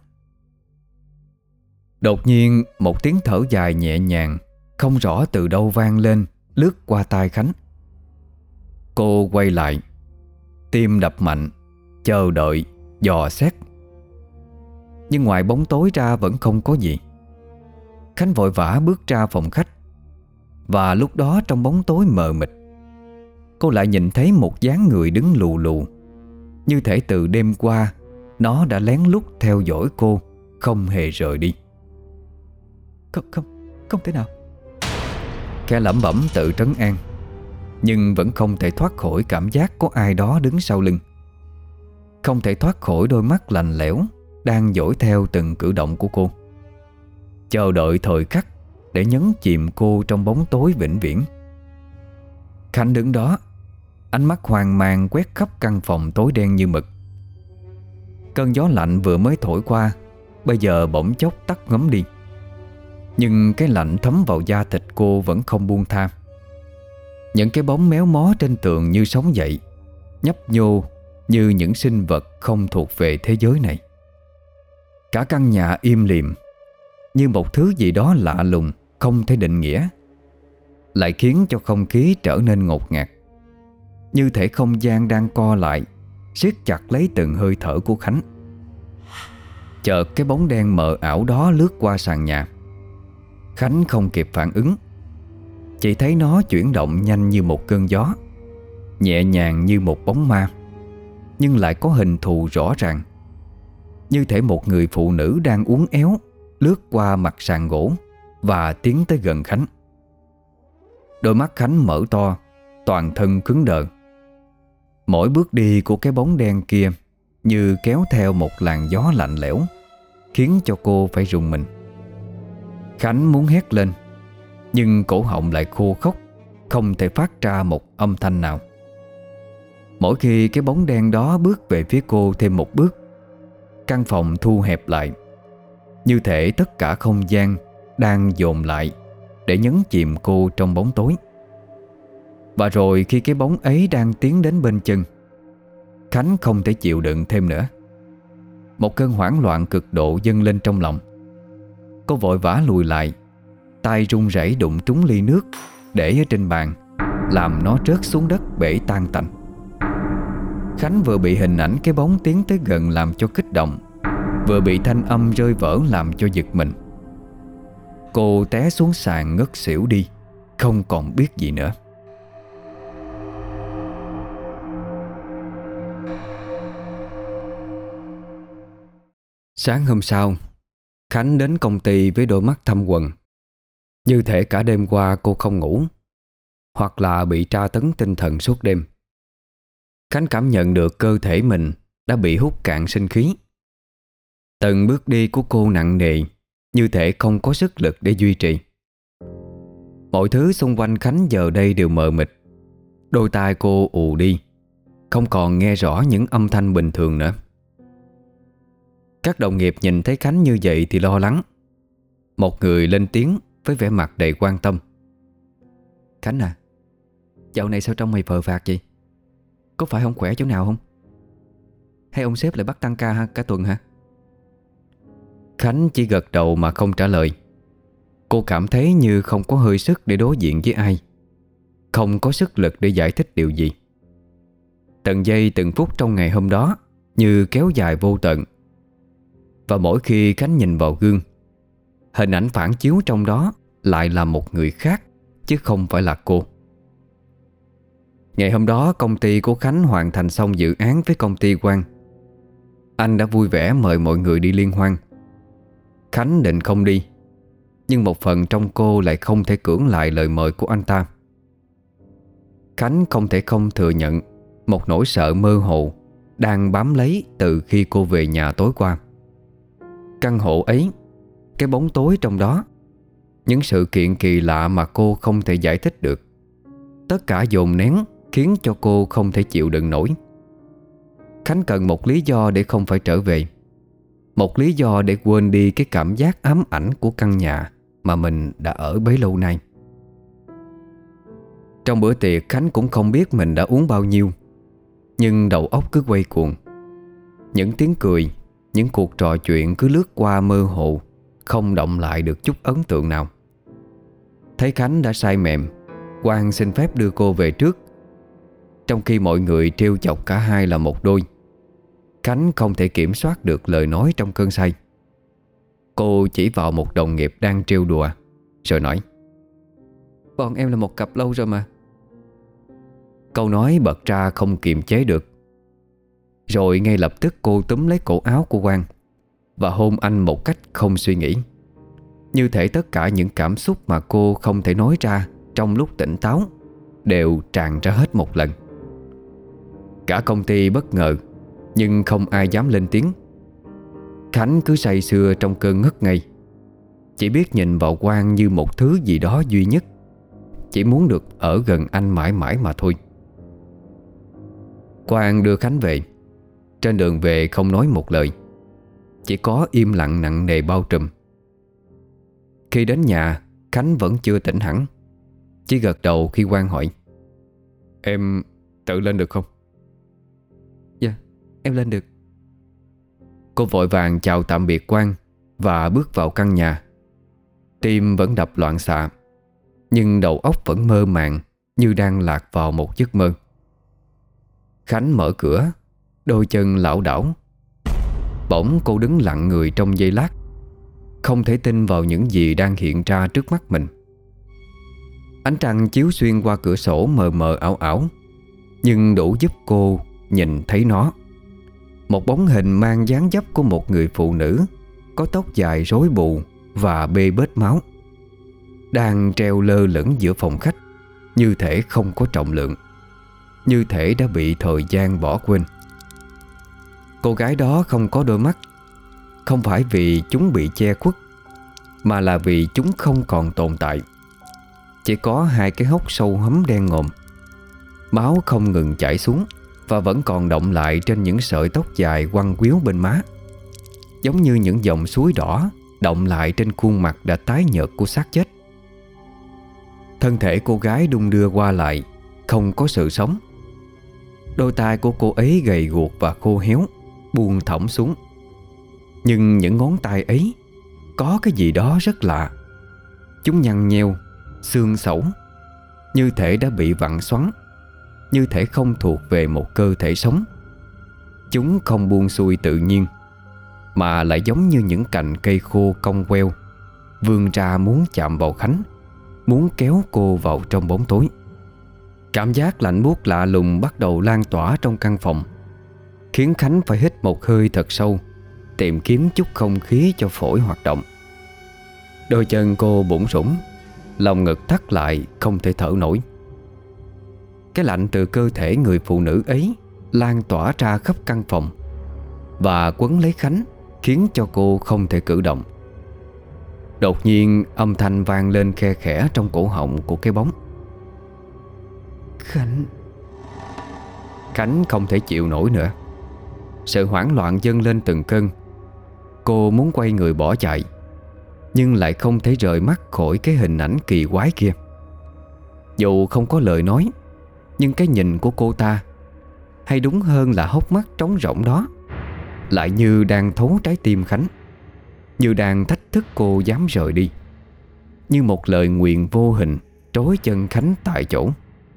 Đột nhiên một tiếng thở dài nhẹ nhàng không rõ từ đâu vang lên, lướt qua tai Khánh. Cô quay lại, tim đập mạnh, chờ đợi, dò xét. Nhưng ngoài bóng tối ra vẫn không có gì. Khánh vội vã bước ra phòng khách. Và lúc đó trong bóng tối mờ mịt, cô lại nhìn thấy một dáng người đứng lù lù, như thể từ đêm qua nó đã lén lút theo dõi cô, không hề rời đi. Không, không, không thể nào. Kẻ lẩm bẩm tự trấn an, nhưng vẫn không thể thoát khỏi cảm giác có ai đó đứng sau lưng. Không thể thoát khỏi đôi mắt lạnh lẽo đang dõi theo từng cử động của cô, chờ đợi thời khắc để nhấn chìm cô trong bóng tối vĩnh viễn. Khánh đứng đó, ánh mắt hoang mang quét khắp căn phòng tối đen như mực. Cơn gió lạnh vừa mới thổi qua, bây giờ bỗng chốc tắt ngấm đi. Nhưng cái lạnh thấm vào da thịt cô vẫn không buông tha. Những cái bóng méo mó trên tường như sống dậy, nhấp nhô như những sinh vật không thuộc về thế giới này. Cả căn nhà im lìm, như một thứ gì đó lạ lùng không thể định nghĩa, lại khiến cho không khí trở nên ngột ngạt. Như thể không gian đang co lại, siết chặt lấy từng hơi thở của Khánh. Chợt cái bóng đen mờ ảo đó lướt qua sàn nhà. Khánh không kịp phản ứng, chỉ thấy nó chuyển động nhanh như một cơn gió, nhẹ nhàng như một bóng ma, nhưng lại có hình thù rõ ràng. Như thể một người phụ nữ đang uốn éo lướt qua mặt sàn gỗ và tiến tới gần Khánh. Đôi mắt Khánh mở to, toàn thân cứng đờ. Mỗi bước đi của cái bóng đen kia như kéo theo một làn gió lạnh lẽo, khiến cho cô phải rùng mình. Khánh muốn hét lên, nhưng cổ họng lại khô khốc, không thể phát ra một âm thanh nào. Mỗi khi cái bóng đen đó bước về phía cô thêm một bước, căn phòng thu hẹp lại, như thể tất cả không gian đang dồn lại để nhấn chìm cô trong bóng tối. Và rồi khi cái bóng ấy đang tiến đến bên chân, Khánh không thể chịu đựng thêm nữa. Một cơn hoảng loạn cực độ dâng lên trong lòng. Cô vội vã lùi lại, tay run rẩy đụng trúng ly nước để ở trên bàn, làm nó rớt xuống đất bể tan tành. Khánh vừa bị hình ảnh cái bóng tiến tới gần làm cho kích động, vừa bị thanh âm rơi vỡ làm cho giật mình. Cô té xuống sàn ngất xỉu đi, không còn biết gì nữa. Sáng hôm sau, Khánh đến công ty với đôi mắt thâm quầng. Như thể cả đêm qua cô không ngủ, hoặc là bị tra tấn tinh thần suốt đêm. Khánh cảm nhận được cơ thể mình đã bị hút cạn sinh khí. Từng bước đi của cô nặng nề, như thể không có sức lực để duy trì. Mọi thứ xung quanh Khánh giờ đây đều mờ mịt. Đôi tai cô ù đi, không còn nghe rõ những âm thanh bình thường nữa. Các đồng nghiệp nhìn thấy Khánh như vậy thì lo lắng. Một người lên tiếng với vẻ mặt đầy quan tâm. Khánh à, dạo này sao trông mày phờ phạc vậy? Có phải không khỏe chỗ nào không? Hay ông sếp lại bắt tăng ca cả tuần hả? Khánh chỉ gật đầu mà không trả lời. Cô cảm thấy như không có hơi sức để đối diện với ai. không có sức lực để giải thích điều gì. Từng giây từng phút trong ngày hôm đó như kéo dài vô tận. Và mỗi khi Khánh nhìn vào gương, hình ảnh phản chiếu trong đó lại là một người khác, chứ không phải là cô. Ngày hôm đó công ty của Khánh hoàn thành xong dự án với công ty Quang. Anh đã vui vẻ mời mọi người đi liên hoan. Khánh định không đi, nhưng một phần trong cô lại không thể cưỡng lại lời mời của anh ta. Khánh không thể không thừa nhận một nỗi sợ mơ hồ đang bám lấy từ khi cô về nhà tối qua. Căn hộ ấy, cái bóng tối trong đó, những sự kiện kỳ lạ mà cô không thể giải thích được, tất cả dồn nén khiến cho cô không thể chịu đựng nổi. Khánh cần một lý do để không phải trở về, một lý do để quên đi cái cảm giác ám ảnh của căn nhà mà mình đã ở bấy lâu nay. Trong bữa tiệc, Khánh cũng không biết mình đã uống bao nhiêu, nhưng đầu óc cứ quay cuồng. Những tiếng cười, những cuộc trò chuyện cứ lướt qua mơ hồ, không động lại được chút ấn tượng nào. Thấy Khánh đã say mềm, Quang xin phép đưa cô về trước. Trong khi mọi người trêu chọc cả hai là một đôi, Khánh không thể kiểm soát được lời nói trong cơn say. Cô chỉ vào một đồng nghiệp đang trêu đùa, rồi nói: "Bọn em là một cặp lâu rồi mà." Câu nói bật ra không kiềm chế được. Rồi ngay lập tức cô túm lấy cổ áo của Quang và hôn anh một cách không suy nghĩ, như thể tất cả những cảm xúc mà cô không thể nói ra trong lúc tỉnh táo đều tràn ra hết một lần. Cả công ty bất ngờ, nhưng không ai dám lên tiếng. Khánh cứ say sưa trong cơn ngất ngây, chỉ biết nhìn vào Quang như một thứ gì đó duy nhất, chỉ muốn được ở gần anh mãi mãi mà thôi. Quang đưa Khánh về. Trên đường về không nói một lời, chỉ có im lặng nặng nề bao trùm. Khi đến nhà, Khánh vẫn chưa tỉnh hẳn, chỉ gật đầu khi Quang hỏi: "Em tự lên được không?" "Dạ, em lên được." Cô vội vàng chào tạm biệt Quang và bước vào căn nhà. Tim vẫn đập loạn xạ, nhưng đầu óc vẫn mơ màng, như đang lạc vào một giấc mơ. Khánh mở cửa, đôi chân lảo đảo. Bỗng cô đứng lặng người trong giây lát, không thể tin vào những gì đang hiện ra trước mắt mình. Ánh trăng chiếu xuyên qua cửa sổ mờ mờ ảo ảo, nhưng đủ giúp cô nhìn thấy nó. Một bóng hình mang dáng dấp của một người phụ nữ, có tóc dài rối bù và bê bết máu, đang treo lơ lửng giữa phòng khách, như thể không có trọng lượng, như thể đã bị thời gian bỏ quên. Cô gái đó không có đôi mắt, không phải vì chúng bị che khuất, mà là vì chúng không còn tồn tại. Chỉ có hai cái hốc sâu hấm đen ngòm, máu không ngừng chảy xuống và vẫn còn đọng lại trên những sợi tóc dài quăn quýu bên má, giống như những dòng suối đỏ đọng lại trên khuôn mặt đã tái nhợt của xác chết. Thân thể cô gái đung đưa qua lại, không có sự sống. Đôi tay của cô ấy gầy guộc và khô héo, buông thõng xuống. Nhưng những ngón tay ấy có cái gì đó rất lạ. Chúng nhăn nheo, xương xẩu, như thể đã bị vặn xoắn, như thể không thuộc về một cơ thể sống. Chúng không buông xuôi tự nhiên, mà lại giống như những cành cây khô cong queo, vươn ra muốn chạm vào Khánh, muốn kéo cô vào trong bóng tối. Cảm giác lạnh buốt lạ lùng bắt đầu lan tỏa trong căn phòng, khiến Khánh phải hít một hơi thật sâu, tìm kiếm chút không khí cho phổi hoạt động. Đôi chân cô bủn rủn, lòng ngực thắt lại không thể thở nổi. Cái lạnh từ cơ thể người phụ nữ ấy lan tỏa ra khắp căn phòng và quấn lấy Khánh, khiến cho cô không thể cử động. Đột nhiên âm thanh vang lên khe khẽ trong cổ họng của cái bóng: "Khánh." Khánh không thể chịu nổi nữa. Sự hoảng loạn dâng lên từng cơn. Cô muốn quay người bỏ chạy, nhưng lại không thể rời mắt khỏi cái hình ảnh kỳ quái kia. Dù không có lời nói, nhưng cái nhìn của cô ta, hay đúng hơn là hốc mắt trống rỗng đó, lại như đang thấu trái tim Khánh, như đang thách thức cô dám rời đi, như một lời nguyền vô hình trói chân Khánh tại chỗ.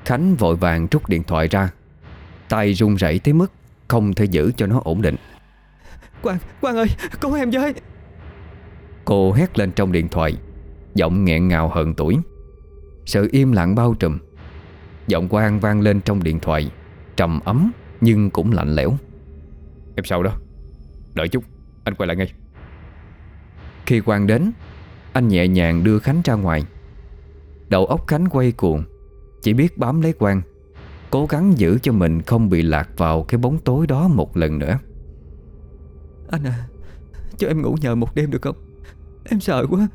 Khánh vội vàng rút điện thoại ra, tay run rẩy tới mức không thể giữ cho nó ổn định. Quang, Quang ơi, cứu em với. Cô hét lên trong điện thoại, giọng nghẹn ngào hờn tủi. Sự im lặng bao trùm. Giọng Quang vang lên trong điện thoại, trầm ấm nhưng cũng lạnh lẽo. Em sao đó? Đợi chút, anh quay lại ngay. Khi Quang đến, anh nhẹ nhàng đưa Khánh ra ngoài. Đầu óc Khánh quay cuồng, chỉ biết bám lấy Quang, cố gắng giữ cho mình không bị lạc vào cái bóng tối đó một lần nữa. Anh à, cho em ngủ nhờ một đêm được không? Em sợ quá.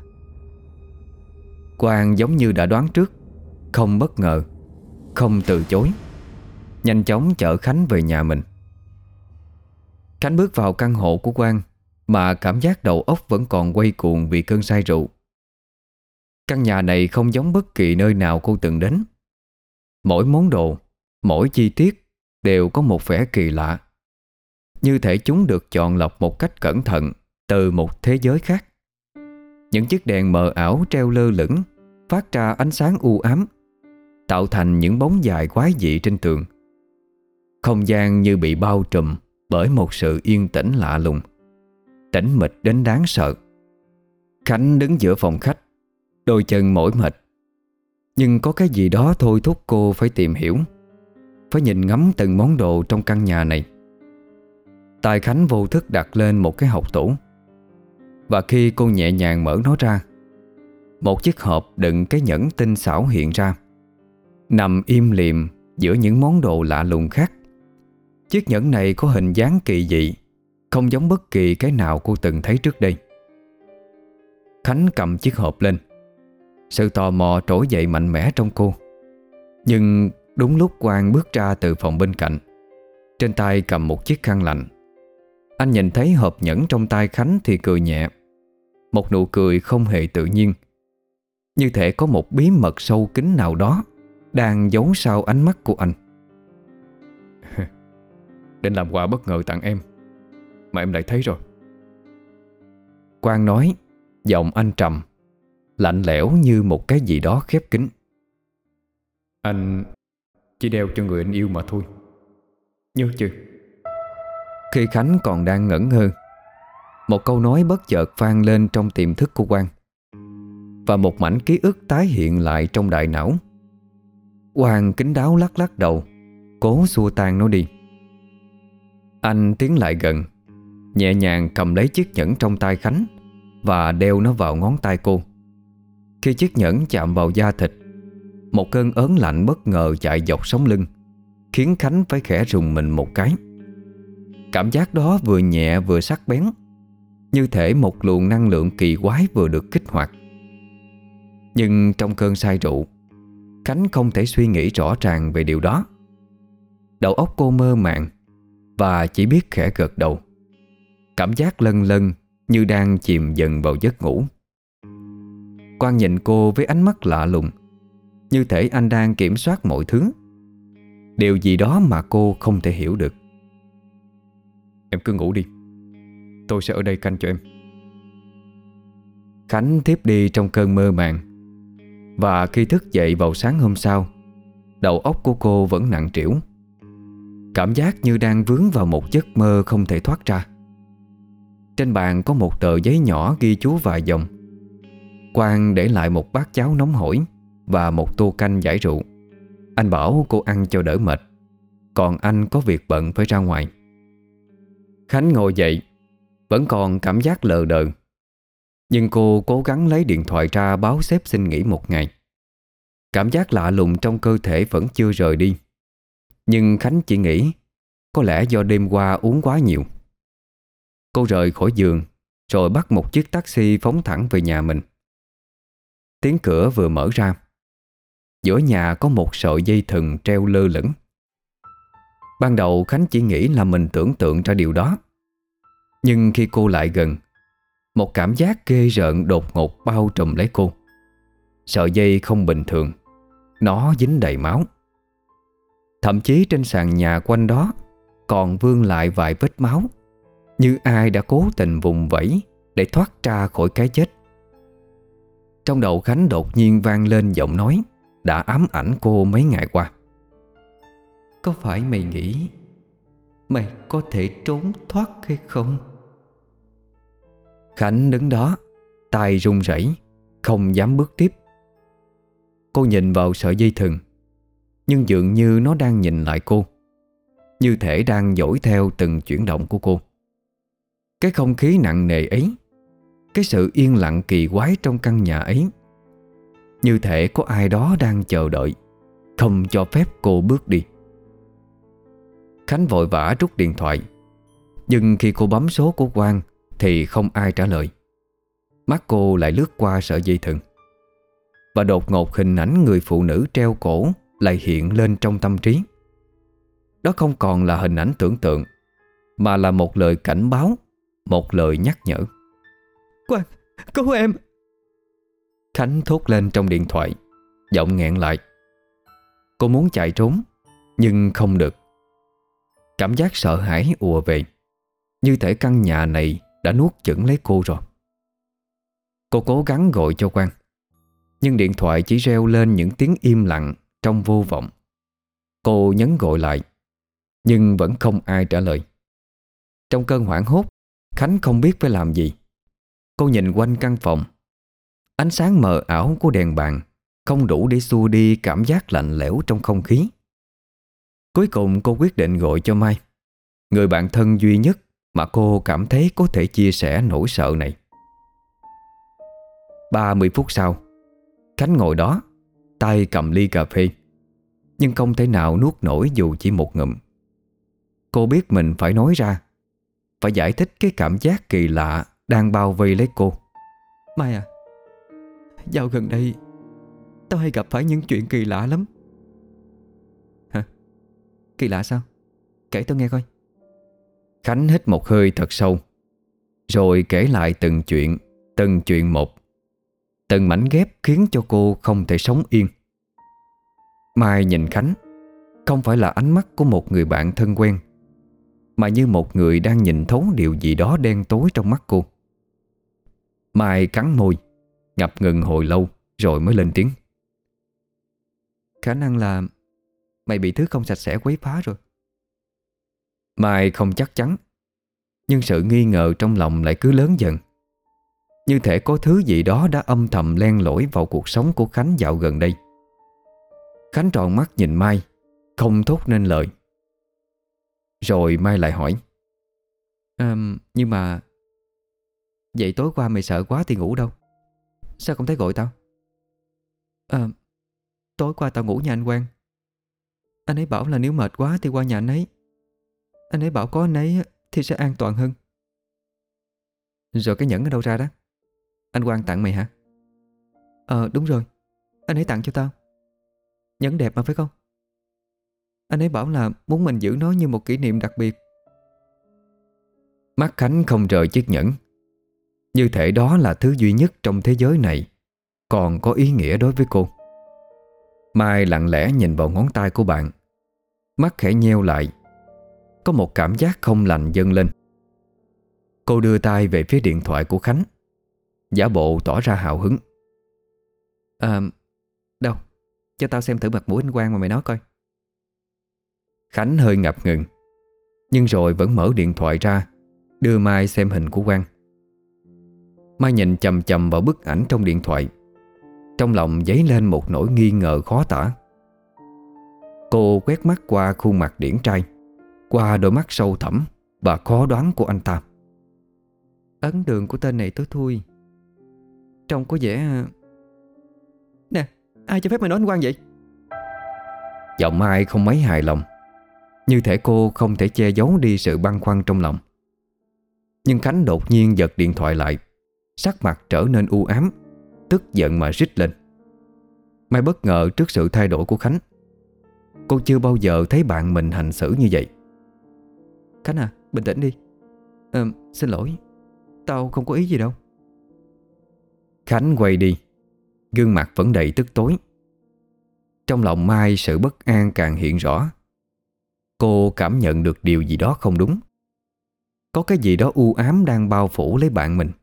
Quang giống như đã đoán trước, không bất ngờ, không từ chối, nhanh chóng chở Khánh về nhà mình. Khánh bước vào căn hộ của Quang mà cảm giác đầu óc vẫn còn quay cuồng vì cơn say rượu. Căn nhà này không giống bất kỳ nơi nào cô từng đến. Mỗi món đồ, mỗi chi tiết đều có một vẻ kỳ lạ, như thể chúng được chọn lọc một cách cẩn thận từ một thế giới khác. Những chiếc đèn mờ ảo treo lơ lửng, phát ra ánh sáng u ám, tạo thành những bóng dài quái dị trên tường. Không gian như bị bao trùm bởi một sự yên tĩnh lạ lùng, tĩnh mịch đến đáng sợ. Khánh đứng giữa phòng khách, đôi chân mỏi mệt, nhưng có cái gì đó thôi thúc cô phải tìm hiểu, phải nhìn ngắm từng món đồ trong căn nhà này. Tay Khánh vô thức đặt lên một cái hộc tủ, và khi cô nhẹ nhàng mở nó ra, một chiếc hộp đựng cái nhẫn tinh xảo hiện ra, nằm im lìm giữa những món đồ lạ lùng khác. Chiếc nhẫn này có hình dáng kỳ dị, không giống bất kỳ cái nào cô từng thấy trước đây. Khánh cầm chiếc hộp lên, sự tò mò trỗi dậy mạnh mẽ trong cô. Nhưng đúng lúc Quang bước ra từ phòng bên cạnh, trên tay cầm một chiếc khăn lạnh, anh nhìn thấy hộp nhẫn trong tay Khánh thì cười nhẹ, một nụ cười không hề tự nhiên, như thể có một bí mật sâu kín nào đó đang giấu sau ánh mắt của anh. Định làm quà bất ngờ tặng em, mà em lại thấy rồi. Quang nói, giọng anh trầm, lạnh lẽo như một cái gì đó khép kín. Anh chỉ đeo cho người anh yêu mà thôi, nhớ chưa? Khi Khánh còn đang ngẩn ngơ, một câu nói bất chợt vang lên trong tiềm thức của Quang, và một mảnh ký ức tái hiện lại trong đại não. Quang kín đáo lắc lắc đầu, cố xua tan nó đi. Anh tiến lại gần, nhẹ nhàng cầm lấy chiếc nhẫn trong tay Khánh và đeo nó vào ngón tay cô. Khi chiếc nhẫn chạm vào da thịt, một cơn ớn lạnh bất ngờ chạy dọc sống lưng, khiến Khánh phải khẽ rùng mình một cái. Cảm giác đó vừa nhẹ vừa sắc bén, như thể một luồng năng lượng kỳ quái vừa được kích hoạt. Nhưng trong cơn say rượu, Khánh không thể suy nghĩ rõ ràng về điều đó. Đầu óc cô mơ màng và chỉ biết khẽ gật đầu, cảm giác lân lân như đang chìm dần vào giấc ngủ. Quang nhìn cô với ánh mắt lạ lùng, như thể anh đang kiểm soát mọi thứ, điều gì đó mà cô không thể hiểu được. Em cứ ngủ đi, tôi sẽ ở đây canh cho em. Khánh thiếp đi trong cơn mơ màng, và khi thức dậy vào sáng hôm sau, đầu óc của cô vẫn nặng trĩu, cảm giác như đang vướng vào một giấc mơ không thể thoát ra. Trên bàn có một tờ giấy nhỏ ghi chú vài dòng. Quang để lại một bát cháo nóng hổi và một tô canh giải rượu. Anh bảo cô ăn cho đỡ mệt, còn anh có việc bận phải ra ngoài. Khánh ngồi dậy, vẫn còn cảm giác lờ đờ, nhưng cô cố gắng lấy điện thoại ra báo sếp xin nghỉ một ngày. Cảm giác lạ lùng trong cơ thể vẫn chưa rời đi, nhưng Khánh chỉ nghĩ có lẽ do đêm qua uống quá nhiều. Cô rời khỏi giường rồi bắt một chiếc taxi phóng thẳng về nhà mình. Tiếng cửa vừa mở ra, giữa nhà có một sợi dây thừng treo lơ lửng. Ban đầu Khánh chỉ nghĩ là mình tưởng tượng ra điều đó, nhưng khi cô lại gần, một cảm giác ghê rợn đột ngột bao trùm lấy cô. Sợi dây không bình thường, nó dính đầy máu. Thậm chí trên sàn nhà quanh đó còn vương lại vài vết máu, như ai đã cố tình vùng vẫy để thoát ra khỏi cái chết. Trong đầu Khánh đột nhiên vang lên giọng nói đã ám ảnh cô mấy ngày qua. có phải mày nghĩ mày có thể trốn thoát hay không? Khánh đứng đó, tay run rẩy, không dám bước tiếp. Cô nhìn vào sợi dây thừng, nhưng dường như nó đang nhìn lại cô, như thể đang dõi theo từng chuyển động của cô. Cái không khí nặng nề ấy, cái sự yên lặng kỳ quái trong căn nhà ấy, như thể có ai đó đang chờ đợi, không cho phép cô bước đi. Khánh vội vã rút điện thoại, nhưng khi cô bấm số của Quang thì không ai trả lời. Mắt cô lại lướt qua sợi dây thừng, và đột ngột hình ảnh người phụ nữ treo cổ lại hiện lên trong tâm trí. Đó không còn là hình ảnh tưởng tượng, mà là một lời cảnh báo, một lời nhắc nhở. Quang, cứu em! Khánh thốt lên trong điện thoại, giọng nghẹn lại. Cô muốn chạy trốn, nhưng không được. Cảm giác sợ hãi ùa về, như thể căn nhà này đã nuốt chửng lấy cô rồi. Cô cố gắng gọi cho Quang, nhưng điện thoại chỉ reo lên những tiếng im lặng trong vô vọng. Cô nhấn gọi lại, nhưng vẫn không ai trả lời. Trong cơn hoảng hốt, Khánh không biết phải làm gì. Cô nhìn quanh căn phòng. Ánh sáng mờ ảo của đèn bàn không đủ để xua đi cảm giác lạnh lẽo trong không khí. Cuối cùng cô quyết định gọi cho Mai, người bạn thân duy nhất mà cô cảm thấy có thể chia sẻ nỗi sợ này. ba mươi phút sau, Khánh ngồi đó, tay cầm ly cà phê, nhưng không thể nào nuốt nổi dù chỉ một ngụm. Cô biết mình phải nói ra, phải giải thích cái cảm giác kỳ lạ đang bao vây lấy cô. Mai à, dạo gần đây tao hay gặp phải những chuyện kỳ lạ lắm. Hả? Kỳ lạ sao? Kể tao nghe coi. Khánh hít một hơi thật sâu, rồi kể lại từng chuyện, từng chuyện một. Từng mảnh ghép khiến cho cô không thể sống yên. Mai nhìn Khánh, không phải là ánh mắt của một người bạn thân quen, mà như một người đang nhìn thấu điều gì đó đen tối trong mắt cô. Mai cắn môi, ngập ngừng hồi lâu rồi mới lên tiếng. Khả năng là mày bị thứ không sạch sẽ quấy phá rồi. Mai không chắc chắn, nhưng sự nghi ngờ trong lòng lại cứ lớn dần, như thể có thứ gì đó đã âm thầm len lỏi vào cuộc sống của Khánh dạo gần đây. Khánh tròn mắt nhìn Mai, không thốt nên lời. Rồi Mai lại hỏi. à, Nhưng mà vậy tối qua mày sợ quá thì ngủ đâu? Sao không thấy gọi tao? À, tối qua tao ngủ nhà anh Quang. Anh ấy bảo là nếu mệt quá thì qua nhà anh ấy. Anh ấy bảo có anh ấy thì sẽ an toàn hơn. Rồi cái nhẫn ở đâu ra đó? Anh Quang tặng mày hả? Ờ đúng rồi, anh ấy tặng cho tao. Nhẫn đẹp mà phải không? Anh ấy bảo là muốn mình giữ nó như một kỷ niệm đặc biệt. Mắt Khánh không rời chiếc nhẫn, như thể đó là thứ duy nhất trong thế giới này còn có ý nghĩa đối với cô. Mai lặng lẽ nhìn vào ngón tay của bạn, mắt khẽ nheo lại. Có một cảm giác không lành dâng lên. Cô đưa tay về phía điện thoại của Khánh, giả bộ tỏ ra hào hứng. À, đâu, cho tao xem thử mặt mũi anh Quang mà mày nói coi. Khánh hơi ngập ngừng, nhưng rồi vẫn mở điện thoại ra, đưa Mai xem hình của Quang. Mai nhìn chằm chằm vào bức ảnh trong điện thoại, trong lòng dấy lên một nỗi nghi ngờ khó tả. Cô quét mắt qua khuôn mặt điển trai, qua đôi mắt sâu thẳm và khó đoán của anh ta. Ấn đường của tên này tối thui, trông có vẻ... Nè, ai cho phép mày nói anh Quang vậy? Giọng Mai không mấy hài lòng, như thể cô không thể che giấu đi sự băn khoăn trong lòng. Nhưng Khánh đột nhiên giật điện thoại lại, sắc mặt trở nên u ám, tức giận mà rít lên. Mai bất ngờ trước sự thay đổi của Khánh. Cô chưa bao giờ thấy bạn mình hành xử như vậy. Khánh à, bình tĩnh đi. à, Xin lỗi, tao không có ý gì đâu. Khánh quay đi, gương mặt vẫn đầy tức tối. Trong lòng Mai sự bất an càng hiện rõ. Cô cảm nhận được điều gì đó không đúng. Có cái gì đó u ám đang bao phủ lấy bạn mình.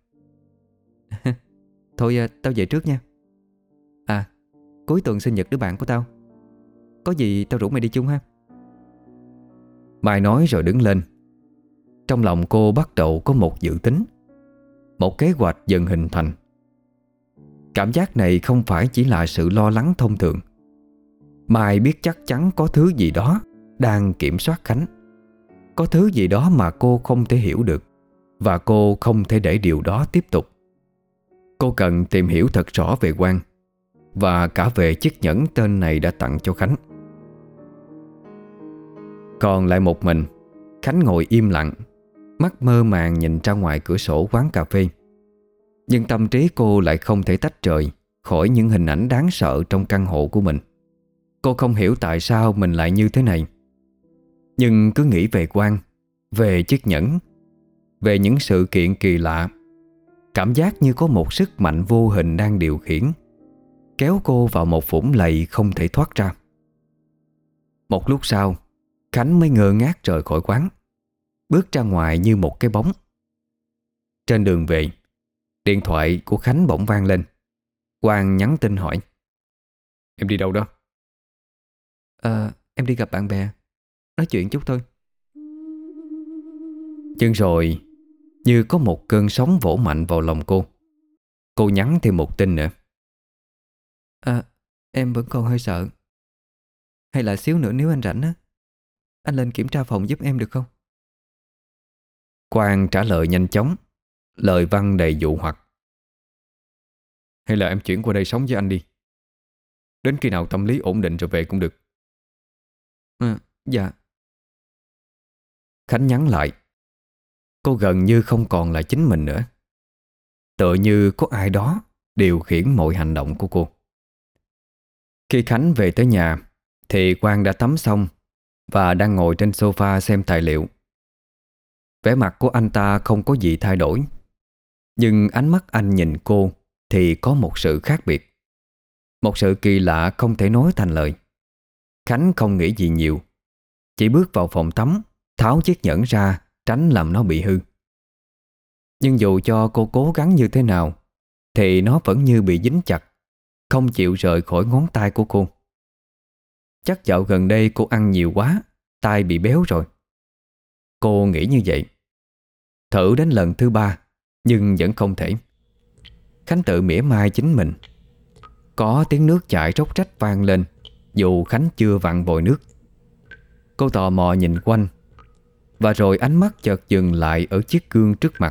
Thôi à, tao về trước nha. À, cuối tuần sinh nhật đứa bạn của tao, có gì tao rủ mày đi chung ha. Mai nói rồi đứng lên. Trong lòng cô bắt đầu có một dự tính, một kế hoạch dần hình thành. Cảm giác này không phải chỉ là sự lo lắng thông thường. Mai biết chắc chắn có thứ gì đó đang kiểm soát Khánh. Có thứ gì đó mà cô không thể hiểu được, và cô không thể để điều đó tiếp tục. Cô cần tìm hiểu thật rõ về Quang, và cả về chiếc nhẫn tên này đã tặng cho Khánh. Còn lại một mình, Khánh ngồi im lặng, mắt mơ màng nhìn ra ngoài cửa sổ quán cà phê. Nhưng tâm trí cô lại không thể tách rời khỏi những hình ảnh đáng sợ trong căn hộ của mình. Cô không hiểu tại sao mình lại như thế này. Nhưng cứ nghĩ về Quang, về chiếc nhẫn, về những sự kiện kỳ lạ, cảm giác như có một sức mạnh vô hình đang điều khiển, kéo cô vào một vũng lầy không thể thoát ra. Một lúc sau, Khánh mới ngơ ngác rời khỏi quán, bước ra ngoài như một cái bóng. Trên đường về, điện thoại của Khánh bỗng vang lên. Quang nhắn tin hỏi: Em đi đâu đó? Ờ, em đi gặp bạn bè, nói chuyện chút thôi. Nhưng rồi, như có một cơn sóng vỗ mạnh vào lòng cô. Cô nhắn thêm một tin nữa: À, em vẫn còn hơi sợ. Hay là xíu nữa nếu anh rảnh á, anh lên kiểm tra phòng giúp em được không? Quang trả lời nhanh chóng, lời văn đầy dụ hoặc: Hay là em chuyển qua đây sống với anh đi. Đến khi nào tâm lý ổn định rồi về cũng được. À, dạ. Khánh nhắn lại. Cô gần như không còn là chính mình nữa. Tựa như có ai đó điều khiển mọi hành động của cô. Khi Khánh về tới nhà thì Quang đã tắm xong và đang ngồi trên sofa xem tài liệu. Vẻ mặt của anh ta không có gì thay đổi, nhưng ánh mắt anh nhìn cô thì có một sự khác biệt. Một sự kỳ lạ không thể nói thành lời. Khánh không nghĩ gì nhiều, chỉ bước vào phòng tắm, tháo chiếc nhẫn ra tránh làm nó bị hư. Nhưng dù cho cô cố gắng như thế nào thì nó vẫn như bị dính chặt, không chịu rời khỏi ngón tay của cô. Chắc dạo gần đây cô ăn nhiều quá, tay bị béo rồi. Cô nghĩ như vậy. Thử đến lần thứ ba nhưng vẫn không thể. Khánh tự mỉa mai chính mình. Có tiếng nước chảy róc rách vang lên dù Khánh chưa vặn vòi nước. Cô tò mò nhìn quanh, và rồi ánh mắt chợt dừng lại ở chiếc gương trước mặt.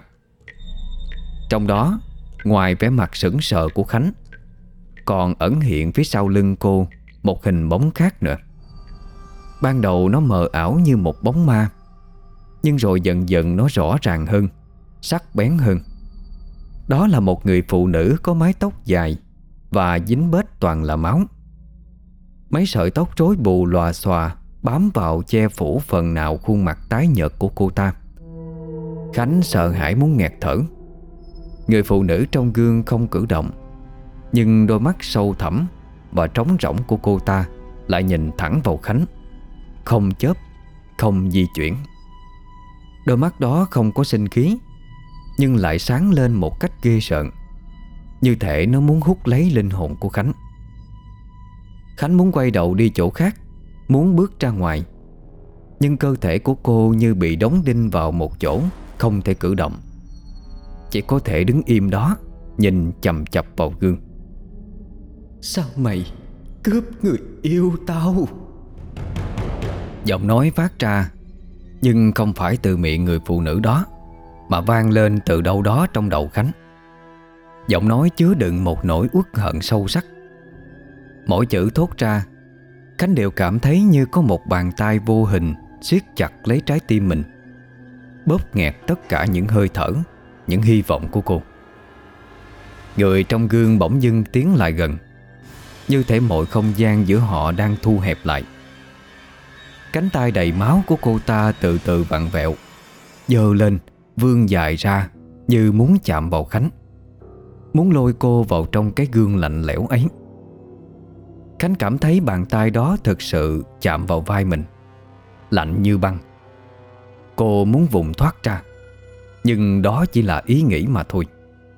Trong đó, ngoài vẻ mặt sững sờ của Khánh, còn ẩn hiện phía sau lưng cô một hình bóng khác nữa. Ban đầu nó mờ ảo như một bóng ma, nhưng rồi dần dần nó rõ ràng hơn, sắc bén hơn. Đó là một người phụ nữ có mái tóc dài và dính bết toàn là máu. Mấy sợi tóc rối bù lòa xòa bám vào che phủ phần nào khuôn mặt tái nhợt của cô ta. Khánh sợ hãi muốn nghẹt thở. Người phụ nữ trong gương không cử động, nhưng đôi mắt sâu thẳm và trống rỗng của cô ta lại nhìn thẳng vào Khánh, không chớp, không di chuyển. Đôi mắt đó không có sinh khí, nhưng lại sáng lên một cách ghê rợn, như thể nó muốn hút lấy linh hồn của Khánh. Khánh muốn quay đầu đi chỗ khác, muốn bước ra ngoài, nhưng cơ thể của cô như bị đóng đinh vào một chỗ, không thể cử động. Chỉ có thể đứng im đó, nhìn chằm chằm vào gương. Sao mày cướp người yêu tao? Giọng nói phát ra, nhưng không phải từ miệng người phụ nữ đó, mà vang lên từ đâu đó trong đầu Khánh. Giọng nói chứa đựng một nỗi uất hận sâu sắc. Mỗi chữ thốt ra, Khánh đều cảm thấy như có một bàn tay vô hình siết chặt lấy trái tim mình, bóp nghẹt tất cả những hơi thở, những hy vọng của cô. Người trong gương bỗng dưng tiến lại gần, như thể mọi không gian giữa họ đang thu hẹp lại. Cánh tay đầy máu của cô ta từ từ vặn vẹo, giơ lên, vươn dài ra như muốn chạm vào Khánh, muốn lôi cô vào trong cái gương lạnh lẽo ấy. Khánh cảm thấy bàn tay đó thực sự chạm vào vai mình, lạnh như băng. Cô muốn vùng thoát ra, nhưng đó chỉ là ý nghĩ mà thôi.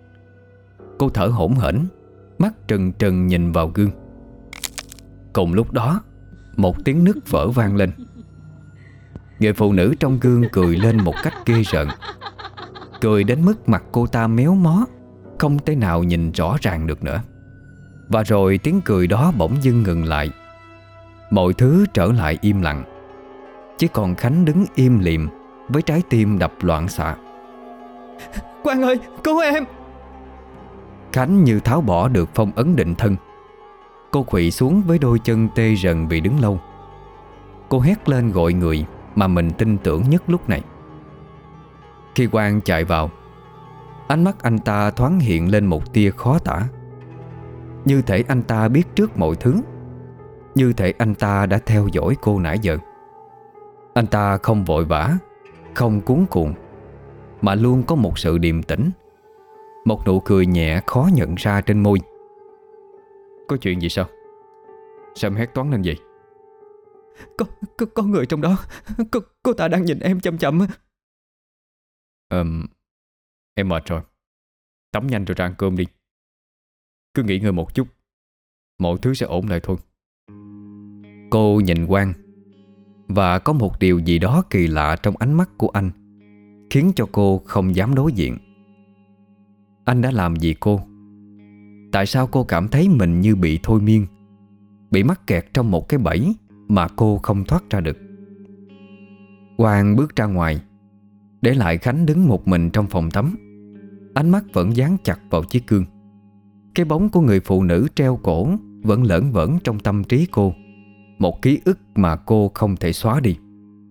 Cô thở hổn hển, mắt trừng trừng nhìn vào gương. Cùng lúc đó, một tiếng nức vỡ vang lên. Người phụ nữ trong gương cười lên một cách ghê rợn, cười đến mức mặt cô ta méo mó, không thể nào nhìn rõ ràng được nữa. Và rồi tiếng cười đó bỗng dưng ngừng lại. Mọi thứ trở lại im lặng. Chỉ còn Khánh đứng im lìm với trái tim đập loạn xạ. Quang ơi, cứu em! Khánh như tháo bỏ được phong ấn định thân. Cô khuỵu xuống với đôi chân tê rần vì đứng lâu. Cô hét lên gọi người mà mình tin tưởng nhất lúc này. Khi Quang chạy vào, ánh mắt anh ta thoáng hiện lên một tia khó tả. Như thể anh ta biết trước mọi thứ, như thể anh ta đã theo dõi cô nãy giờ. Anh ta không vội vã, không cuống cuồng, mà luôn có một sự điềm tĩnh, một nụ cười nhẹ khó nhận ra trên môi. Có chuyện gì sao? Sao em hét toáng lên vậy? Có, có, có người trong đó. Cô, cô ta đang nhìn em chăm chăm. Ờm, Em mệt rồi, tắm nhanh rồi ra ăn cơm đi. Cứ nghỉ ngơi một chút, mọi thứ sẽ ổn lại thôi. Cô nhìn Quang, và có một điều gì đó kỳ lạ trong ánh mắt của anh khiến cho cô không dám đối diện. Anh đã làm gì cô? Tại sao cô cảm thấy mình như bị thôi miên, bị mắc kẹt trong một cái bẫy mà cô không thoát ra được? Quang bước ra ngoài, để lại Khánh đứng một mình trong phòng tắm. Ánh mắt vẫn dán chặt vào chiếc gương. Cái bóng của người phụ nữ treo cổ vẫn lởn vởn trong tâm trí cô, một ký ức mà cô không thể xóa đi.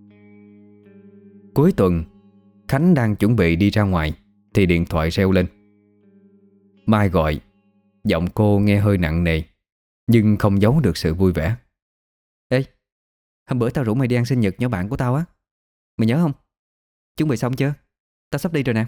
Cuối tuần, Khánh đang chuẩn bị đi ra ngoài thì điện thoại reo lên. Mai gọi. Giọng cô nghe hơi nặng nề, nhưng không giấu được sự vui vẻ. Ê, hôm bữa tao rủ mày đi ăn sinh nhật nhỏ bạn của tao á, mày nhớ không? Chuẩn bị xong chưa? Tao sắp đi rồi nè.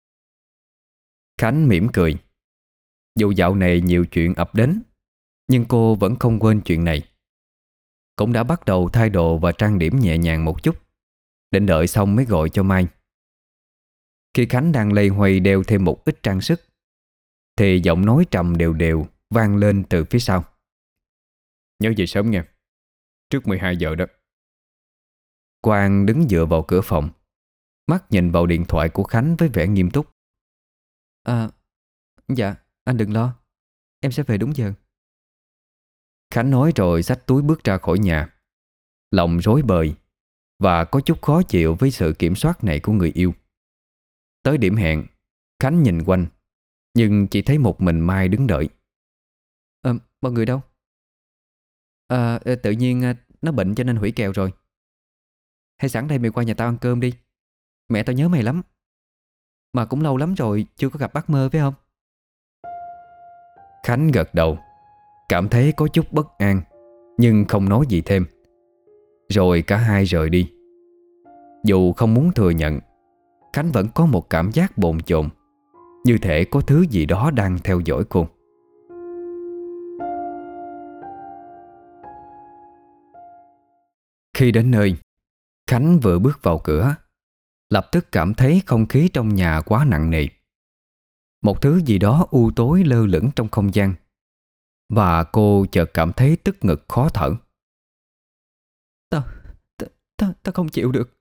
Khánh mỉm cười. Dù dạo này nhiều chuyện ập đến, nhưng cô vẫn không quên chuyện này. Cũng đã bắt đầu thay đồ và trang điểm nhẹ nhàng một chút, định đợi xong mới gọi cho Mai. Khi Khánh đang loay hoay đeo thêm một ít trang sức, thì giọng nói trầm đều đều vang lên từ phía sau. Nhớ về sớm nha, trước mười hai giờ đó. Quang đứng dựa vào cửa phòng, mắt nhìn vào điện thoại của Khánh với vẻ nghiêm túc. À, dạ, anh đừng lo, em sẽ về đúng giờ. Khánh nói rồi xách túi bước ra khỏi nhà, lòng rối bời và có chút khó chịu với sự kiểm soát này của người yêu. Tới điểm hẹn, Khánh nhìn quanh, nhưng chỉ thấy một mình Mai đứng đợi. À, mọi người đâu? À, tự nhiên nó bệnh cho nên hủy kèo rồi. Hay sẵn đây mày qua nhà tao ăn cơm đi. Mẹ tao nhớ mày lắm. Mà cũng lâu lắm rồi chưa có gặp bác Mơ phải không? Khánh gật đầu, cảm thấy có chút bất an, nhưng không nói gì thêm. Rồi cả hai rời đi. Dù không muốn thừa nhận, Khánh vẫn có một cảm giác bồn chồn, như thể có thứ gì đó đang theo dõi cô. Khi đến nơi, Khánh vừa bước vào cửa, lập tức cảm thấy không khí trong nhà quá nặng nề. Một thứ gì đó u tối lơ lửng trong không gian, và cô chợt cảm thấy tức ngực khó thở. Tao, tao, tao, tao không chịu được.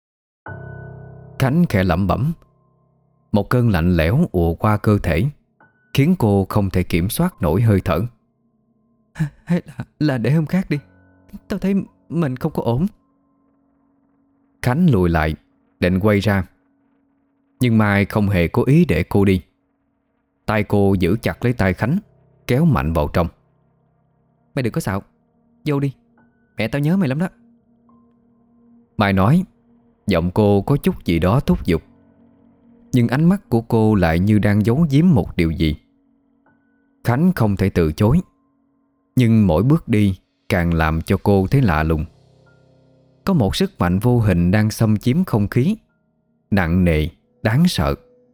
Khánh khẽ lẩm bẩm. Một cơn lạnh lẽo ùa qua cơ thể, khiến cô không thể kiểm soát nổi hơi thở. Hay là, là để hôm khác đi. Tao thấy mình không có ổn. Khánh lùi lại, định quay ra, nhưng Mai không hề có ý để cô đi. Tay cô giữ chặt lấy tay Khánh, kéo mạnh vào trong. Mày đừng có xạo, vô đi, mẹ tao nhớ mày lắm đó. Mai nói, giọng cô có chút gì đó thúc giục, nhưng ánh mắt của cô lại như đang giấu giếm một điều gì. Khánh không thể từ chối, nhưng mỗi bước đi càng làm cho cô thấy lạ lùng. Có một sức mạnh vô hình đang xâm chiếm không khí, nặng nề, đáng sợ.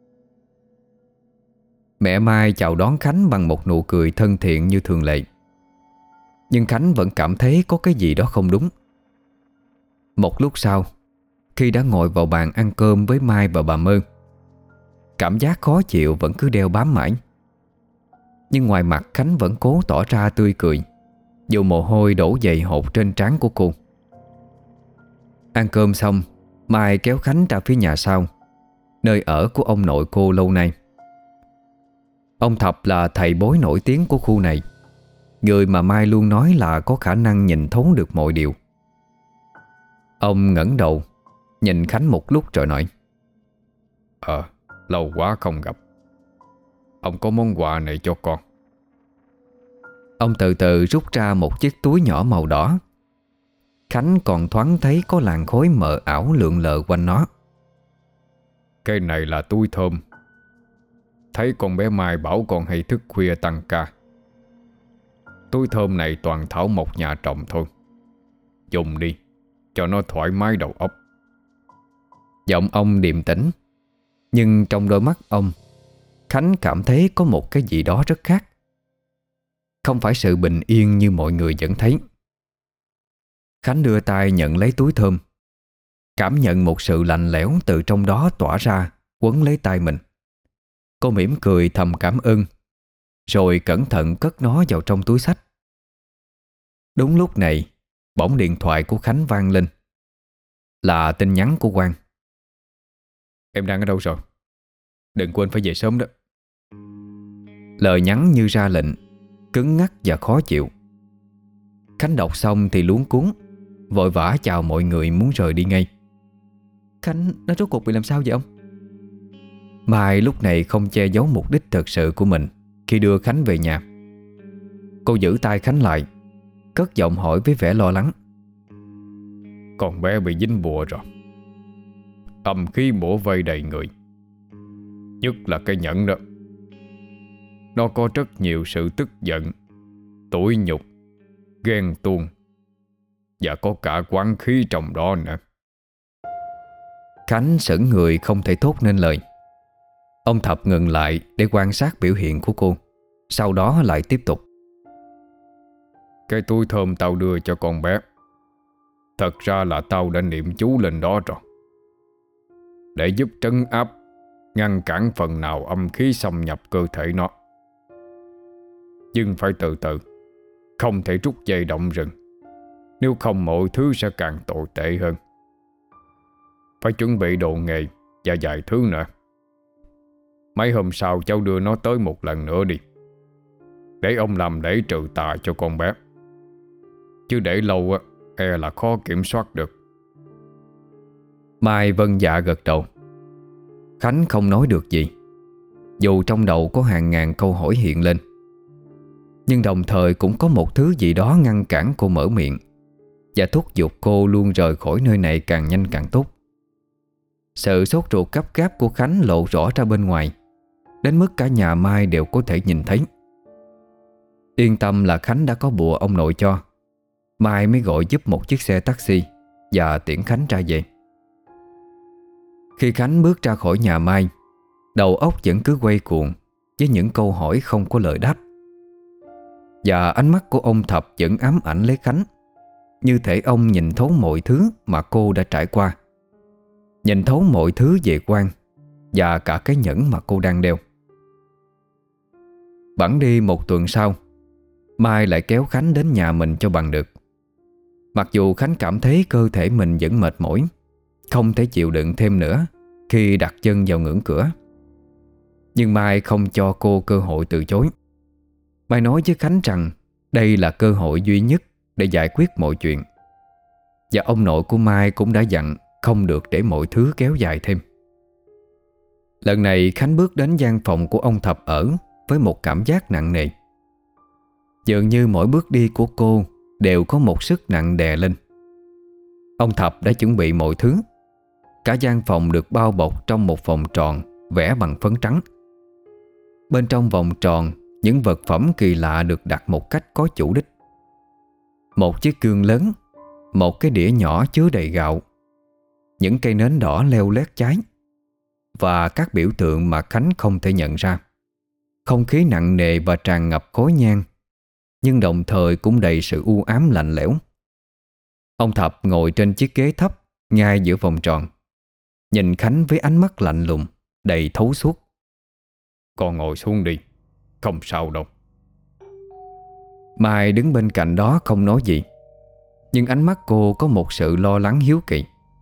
Mẹ Mai chào đón Khánh bằng một nụ cười thân thiện như thường lệ. Nhưng Khánh vẫn cảm thấy có cái gì đó không đúng. Một lúc sau, khi đã ngồi vào bàn ăn cơm với Mai và bà Mơ, cảm giác khó chịu vẫn cứ đeo bám mãi. Nhưng ngoài mặt Khánh vẫn cố tỏ ra tươi cười, dù mồ hôi đổ dày hột trên trán của cô. Ăn cơm xong, Mai kéo Khánh ra phía nhà sau, nơi ở của ông nội cô lâu nay. Ông Thập là thầy bói nổi tiếng của khu này, người mà Mai luôn nói là có khả năng nhìn thấu được mọi điều. Ông ngẩng đầu nhìn Khánh một lúc rồi nói: Ờ, lâu quá không gặp. Ông có món quà này cho con. Ông từ từ rút ra một chiếc túi nhỏ màu đỏ. Khánh còn thoáng thấy có làn khói mờ ảo lượn lờ quanh nó. Cái này là túi thơm. Thấy con bé Mai bảo con hay thức khuya tăng ca. Túi thơm này toàn thảo mộc nhà trồng thôi. Dùng đi, cho nó thoải mái đầu óc. Giọng ông điềm tĩnh, nhưng trong đôi mắt ông, Khánh cảm thấy có một cái gì đó rất khác. Không phải sự bình yên như mọi người vẫn thấy. Khánh đưa tay nhận lấy túi thơm, cảm nhận một sự lạnh lẽo từ trong đó tỏa ra, quấn lấy tay mình. Cô mỉm cười thầm cảm ơn, rồi cẩn thận cất nó vào trong túi xách. Đúng lúc này, bỗng điện thoại của Khánh vang lên. Là tin nhắn của Quang. Em đang ở đâu rồi? Đừng quên phải về sớm đó. Lời nhắn như ra lệnh, cứng ngắc và khó chịu. Khánh đọc xong thì luống cuống, vội vã chào mọi người muốn rời đi ngay. Khánh, nó rốt cuộc bị làm sao vậy ông? Mai lúc này không che giấu mục đích thật sự của mình khi đưa Khánh về nhà. Cô giữ tay Khánh lại, cất giọng hỏi với vẻ lo lắng. Con bé bị dính bùa rồi. Âm khí bủa vây đầy người, nhất là cái nhẫn đó. Nó có rất nhiều sự tức giận, tủi nhục, ghen tuông, và có cả quán khí trong đó nữa. Khánh sững người không thể thốt nên lời. Ông Thập ngừng lại để quan sát biểu hiện của cô, sau đó lại tiếp tục. Cái túi thơm tao đưa cho con bé, thật ra là tao đã niệm chú lên đó rồi, để giúp trấn áp, ngăn cản phần nào âm khí xâm nhập cơ thể nó. Nhưng phải từ từ, không thể rút dây động rừng, nếu không mọi thứ sẽ càng tồi tệ hơn. Phải chuẩn bị đồ nghề và vài thứ nữa. Mấy hôm sau cháu đưa nó tới một lần nữa đi, để ông làm lễ trừ tà cho con bé. Chứ để lâu á, e là khó kiểm soát được. Mai vâng dạ gật đầu. Khánh không nói được gì, dù trong đầu có hàng ngàn câu hỏi hiện lên. Nhưng đồng thời cũng có một thứ gì đó ngăn cản cô mở miệng, và thúc giục cô luôn rời khỏi nơi này càng nhanh càng tốt. Sự sốt ruột gấp gáp của Khánh lộ rõ ra bên ngoài, đến mức cả nhà Mai đều có thể nhìn thấy. Yên tâm là Khánh đã có bùa ông nội cho, Mai mới gọi giúp một chiếc xe taxi và tiễn Khánh ra về. Khi Khánh bước ra khỏi nhà Mai, đầu óc vẫn cứ quay cuồng với những câu hỏi không có lời đáp. Và ánh mắt của ông Thập vẫn ám ảnh lấy Khánh, như thể ông nhìn thấu mọi thứ mà cô đã trải qua, nhìn thấu mọi thứ về Quang và cả cái nhẫn mà cô đang đeo. Bẵng đi một tuần sau, Mai lại kéo Khánh đến nhà mình cho bằng được. Mặc dù Khánh cảm thấy cơ thể mình vẫn mệt mỏi, không thể chịu đựng thêm nữa khi đặt chân vào ngưỡng cửa, nhưng Mai không cho cô cơ hội từ chối. Mai nói với Khánh rằng đây là cơ hội duy nhất để giải quyết mọi chuyện, và ông nội của Mai cũng đã dặn không được để mọi thứ kéo dài thêm. Lần này Khánh bước đến gian phòng của ông Thập ở với một cảm giác nặng nề. Dường như mỗi bước đi của cô đều có một sức nặng đè lên. Ông Thập đã chuẩn bị mọi thứ. Cả gian phòng được bao bọc trong một vòng tròn vẽ bằng phấn trắng. Bên trong vòng tròn, những vật phẩm kỳ lạ được đặt một cách có chủ đích. Một chiếc gương lớn, một cái đĩa nhỏ chứa đầy gạo, những cây nến đỏ leo lét cháy, và các biểu tượng mà Khánh không thể nhận ra. Không khí nặng nề và tràn ngập khói nhang, nhưng đồng thời cũng đầy sự u ám lạnh lẽo. Ông Thập ngồi trên chiếc ghế thấp ngay giữa vòng tròn, nhìn Khánh với ánh mắt lạnh lùng, đầy thấu suốt. Con ngồi xuống đi, không sao đâu. Mai đứng bên cạnh đó không nói gì, nhưng ánh mắt cô có một sự lo lắng hiếu kỳ.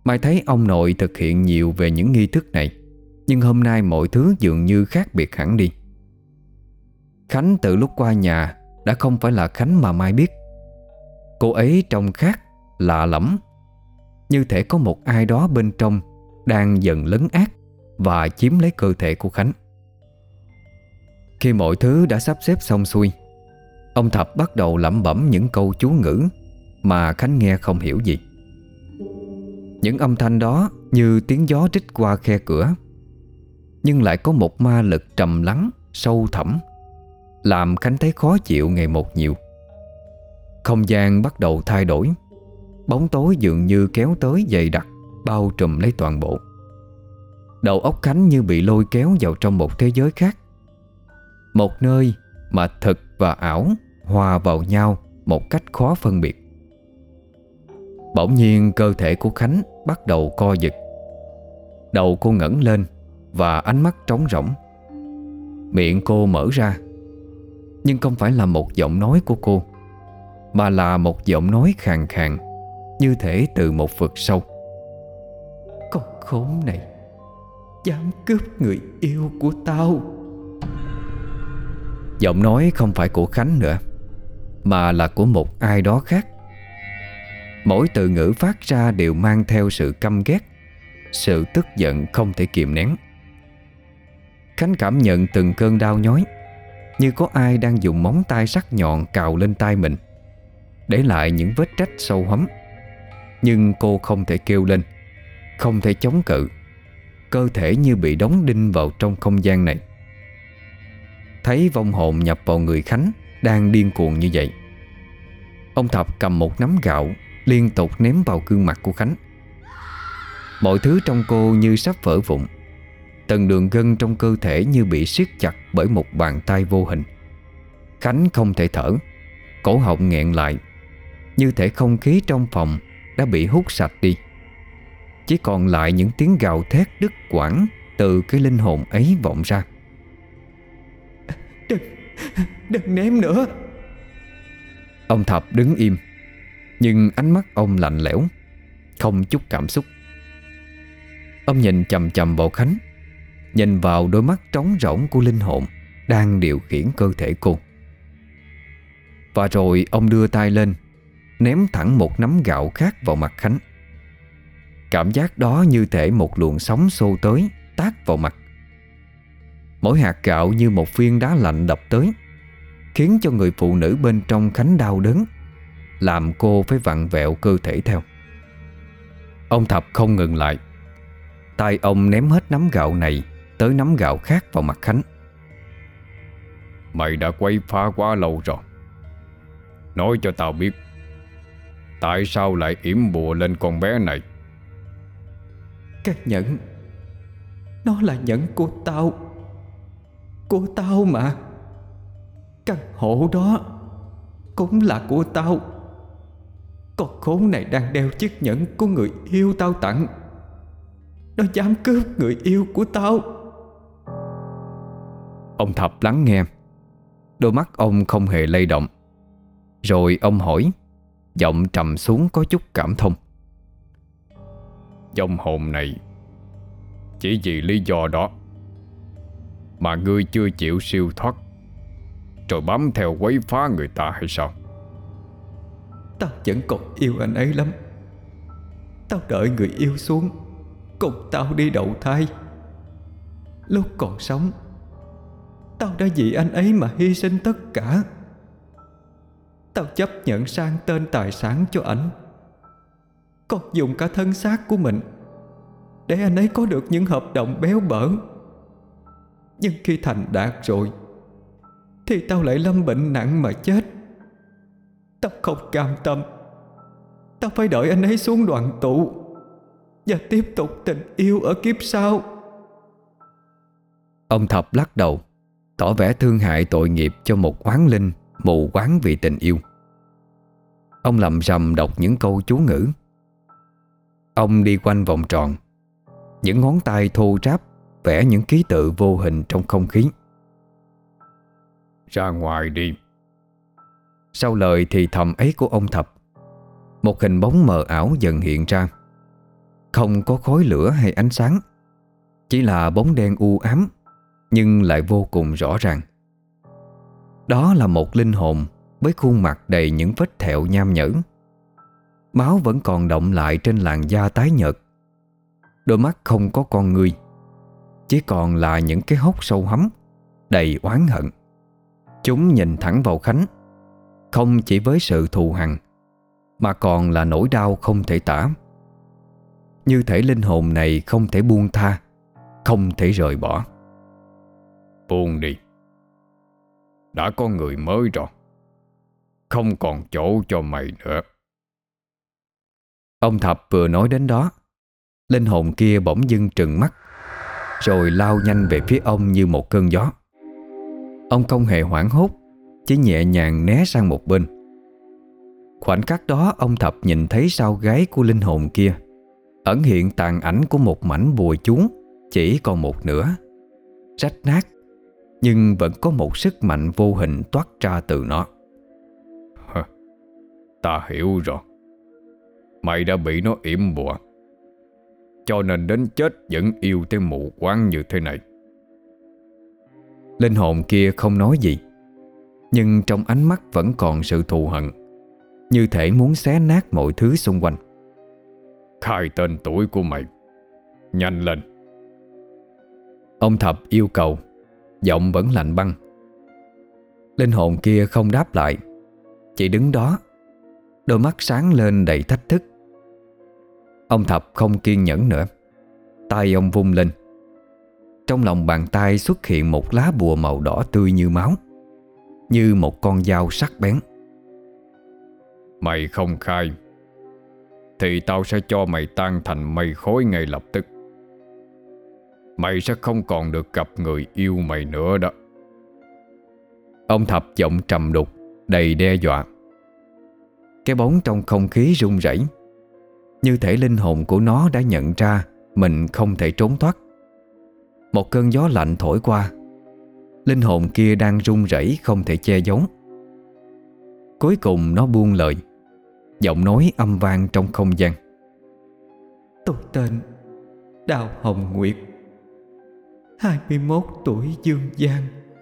Mai thấy ông nội thực hiện nhiều về những nghi thức này, nhưng hôm nay mọi thứ dường như khác biệt hẳn đi. Khánh từ lúc qua nhà đã không phải là Khánh mà Mai biết. Cô ấy trông khác, lạ lẫm, như thể có một ai đó bên trong đang dần lấn át và chiếm lấy cơ thể của Khánh. Khi mọi thứ đã sắp xếp xong xuôi, ông Thập bắt đầu lẩm bẩm những câu chú ngữ mà Khánh nghe không hiểu gì. Những âm thanh đó như tiếng gió rít qua khe cửa, nhưng lại có một ma lực trầm lắng, sâu thẳm, làm Khánh thấy khó chịu ngày một nhiều. Không gian bắt đầu thay đổi. Bóng tối dường như kéo tới dày đặc, bao trùm lấy toàn bộ. Đầu óc Khánh như bị lôi kéo vào trong một thế giới khác, một nơi mà thực và ảo hòa vào nhau một cách khó phân biệt. Bỗng nhiên cơ thể của Khánh bắt đầu co giật. Đầu cô ngẩng lên và ánh mắt trống rỗng. Miệng cô mở ra, nhưng không phải là một giọng nói của cô, mà là một giọng nói khàn khàn, như thể từ một vực sâu. Con khốn này dám cướp người yêu của tao. Giọng nói không phải của Khánh nữa, mà là của một ai đó khác. Mỗi từ ngữ phát ra đều mang theo sự căm ghét, sự tức giận không thể kìm nén. Khánh cảm nhận từng cơn đau nhói, như có ai đang dùng móng tay sắc nhọn cào lên tay mình, để lại những vết rách sâu hấm. Nhưng cô không thể kêu lên, không thể chống cự. Cơ thể như bị đóng đinh vào trong không gian này. Thấy vong hồn nhập vào người Khánh đang điên cuồng như vậy, ông Thập cầm một nắm gạo liên tục ném vào gương mặt của Khánh. Mọi thứ trong cô như sắp vỡ vụn. Từng đường gân trong cơ thể như bị siết chặt bởi một bàn tay vô hình. Khánh không thể thở, cổ họng nghẹn lại, như thể không khí trong phòng đã bị hút sạch đi. Chỉ còn lại những tiếng gào thét đứt quãng từ cái linh hồn ấy vọng ra. Đừng, đừng ném nữa. Ông Thập đứng im, nhưng ánh mắt ông lạnh lẽo, không chút cảm xúc. Ông nhìn chằm chằm vào Khánh, nhìn vào đôi mắt trống rỗng của linh hồn đang điều khiển cơ thể cô. Và rồi ông đưa tay lên, ném thẳng một nắm gạo khác vào mặt Khánh. Cảm giác đó như thể một luồng sóng xô tới, tát vào mặt. Mỗi hạt gạo như một viên đá lạnh đập tới, khiến cho người phụ nữ bên trong Khánh đau đớn, làm cô phải vặn vẹo cơ thể theo. Ông Thập không ngừng lại. Tay ông ném hết nắm gạo này tới nắm gạo khác vào mặt Khánh. Mày đã quay phá quá lâu rồi. Nói cho tao biết, tại sao lại yểm bùa lên con bé này? Cái nhẫn, nó là nhẫn của tao. Của tao mà. Căn hộ đó cũng là của tao. Con khốn này đang đeo chiếc nhẫn của người yêu tao tặng. Nó dám cướp người yêu của tao. Ông Thập lắng nghe. Đôi mắt ông không hề lay động. Rồi ông hỏi, giọng trầm xuống có chút cảm thông. Vong hồn này, chỉ vì lý do đó mà ngươi chưa chịu siêu thoát, rồi bám theo quấy phá người ta hay sao? Tao vẫn còn yêu anh ấy lắm. Tao đợi người yêu xuống cùng tao đi đậu thai. Lúc còn sống, tao đã vì anh ấy mà hy sinh tất cả. Tao chấp nhận sang tên tài sản cho ảnh, còn dùng cả thân xác của mình để anh ấy có được những hợp đồng béo bở. Nhưng khi thành đạt rồi thì tao lại lâm bệnh nặng mà chết. Tao không cam tâm. Tao phải đợi anh ấy xuống đoàn tụ và tiếp tục tình yêu ở kiếp sau. Ông Thập lắc đầu, tỏ vẻ thương hại tội nghiệp cho một oán linh mù quáng vì tình yêu. Ông lẩm rầm đọc những câu chú ngữ. Ông đi quanh vòng tròn, những ngón tay thô ráp vẽ những ký tự vô hình trong không khí. Ra ngoài đi. Sau lời thì thầm ấy của ông Thập, một hình bóng mờ ảo dần hiện ra. Không có khói lửa hay ánh sáng, chỉ là bóng đen u ám nhưng lại vô cùng rõ ràng. Đó là một linh hồn với khuôn mặt đầy những vết thẹo nham nhở. Máu vẫn còn đọng lại trên làn da tái nhợt. Đôi mắt không có con ngươi, chỉ còn là những cái hốc sâu hắm đầy oán hận. Chúng nhìn thẳng vào Khánh, không chỉ với sự thù hằn mà còn là nỗi đau không thể tả. Như thể linh hồn này không thể buông tha, không thể rời bỏ. Buông đi, đã có người mới rồi, không còn chỗ cho mày nữa. Ông Thập vừa nói đến đó, linh hồn kia bỗng dưng trừng mắt, rồi lao nhanh về phía ông như một cơn gió. Ông không hề hoảng hốt, chỉ nhẹ nhàng né sang một bên. Khoảnh khắc đó, ông Thập nhìn thấy sau gáy của linh hồn kia ẩn hiện tàn ảnh của một mảnh bùa chú, chỉ còn một nửa, rách nát, nhưng vẫn có một sức mạnh vô hình toát ra từ nó. Ta hiểu rồi. Mày đã bị nó yểm bùa, cho nên đến chết vẫn yêu tới mù quáng như thế này. Linh hồn kia không nói gì, nhưng trong ánh mắt vẫn còn sự thù hận, như thể muốn xé nát mọi thứ xung quanh. Khai tên tuổi của mày, nhanh lên. Ông Thập yêu cầu, giọng vẫn lạnh băng. Linh hồn kia không đáp lại, chỉ đứng đó, đôi mắt sáng lên đầy thách thức. Ông Thập không kiên nhẫn nữa, tay ông vung lên. Trong lòng bàn tay xuất hiện một lá bùa màu đỏ tươi như máu, như một con dao sắc bén. Mày không khai thì tao sẽ cho mày tan thành mây khói ngay lập tức. Mày sẽ không còn được gặp người yêu mày nữa đó. Ông Thập giọng trầm đục, đầy đe dọa. Cái bóng trong không khí rung rẩy, như thể linh hồn của nó đã nhận ra mình không thể trốn thoát. Một cơn gió lạnh thổi qua, linh hồn kia đang run rẩy không thể che giấu. Cuối cùng nó buông lời, giọng nói âm vang trong không gian. Tôi tên Đào Hồng Nguyệt, hai mươi mốt tuổi, dương gian.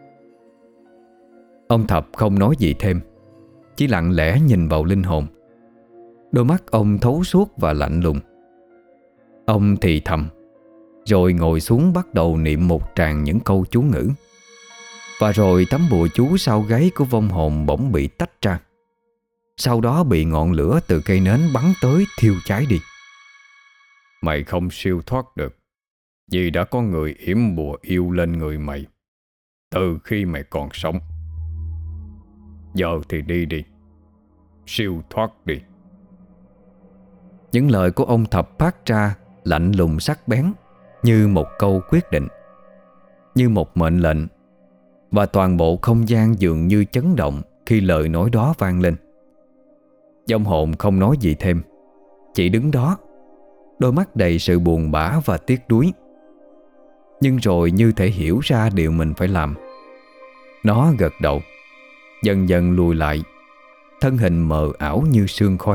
Ông Thập không nói gì thêm, chỉ lặng lẽ nhìn vào linh hồn. Đôi mắt ông thấu suốt và lạnh lùng. Ông thì thầm, rồi ngồi xuống bắt đầu niệm một tràng những câu chú ngữ. Và rồi tấm bùa chú sau gáy của vong hồn bỗng bị tách ra, sau đó bị ngọn lửa từ cây nến bắn tới thiêu cháy đi. Mày không siêu thoát được, vì đã có người yểm bùa yêu lên người mày từ khi mày còn sống. Giờ thì đi đi, siêu thoát đi. Những lời của ông Thập phát ra lạnh lùng sắc bén, như một câu quyết định, như một mệnh lệnh. Và toàn bộ không gian dường như chấn động khi lời nói đó vang lên. Vong hồn không nói gì thêm, chỉ đứng đó, đôi mắt đầy sự buồn bã và tiếc nuối. Nhưng rồi như thể hiểu ra điều mình phải làm, nó gật đầu, dần dần lùi lại, thân hình mờ ảo như sương khói.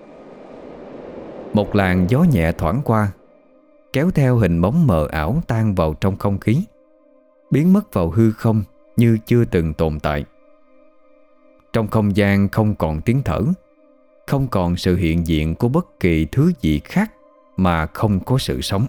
Một làn gió nhẹ thoảng qua, kéo theo hình bóng mờ ảo tan vào trong không khí, biến mất vào hư không như chưa từng tồn tại. Trong không gian không còn tiếng thở, không còn sự hiện diện của bất kỳ thứ gì khác mà không có sự sống.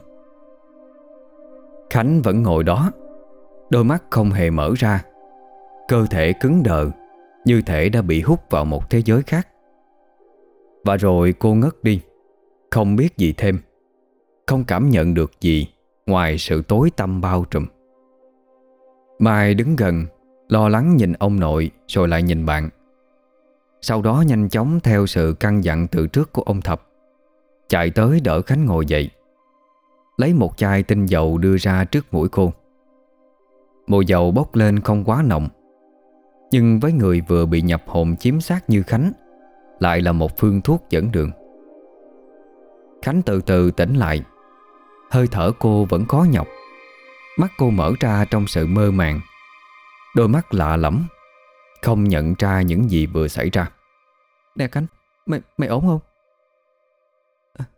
Khánh vẫn ngồi đó, đôi mắt không hề mở ra, cơ thể cứng đờ, như thể đã bị hút vào một thế giới khác. Và rồi cô ngất đi, không biết gì thêm, không cảm nhận được gì ngoài sự tối tăm bao trùm. Mai đứng gần, lo lắng nhìn ông nội rồi lại nhìn bạn. Sau đó nhanh chóng theo sự căn dặn từ trước của ông Thập, chạy tới đỡ Khánh ngồi dậy, lấy một chai tinh dầu đưa ra trước mũi cô. Mùi dầu bốc lên không quá nồng, nhưng với người vừa bị nhập hồn chiếm xác như Khánh lại là một phương thuốc dẫn đường. Khánh từ từ tỉnh lại, hơi thở cô vẫn khó nhọc. Mắt cô mở ra trong sự mơ màng, đôi mắt lạ lẫm, không nhận ra những gì vừa xảy ra. Nè Khánh, mày, mày ổn không? À,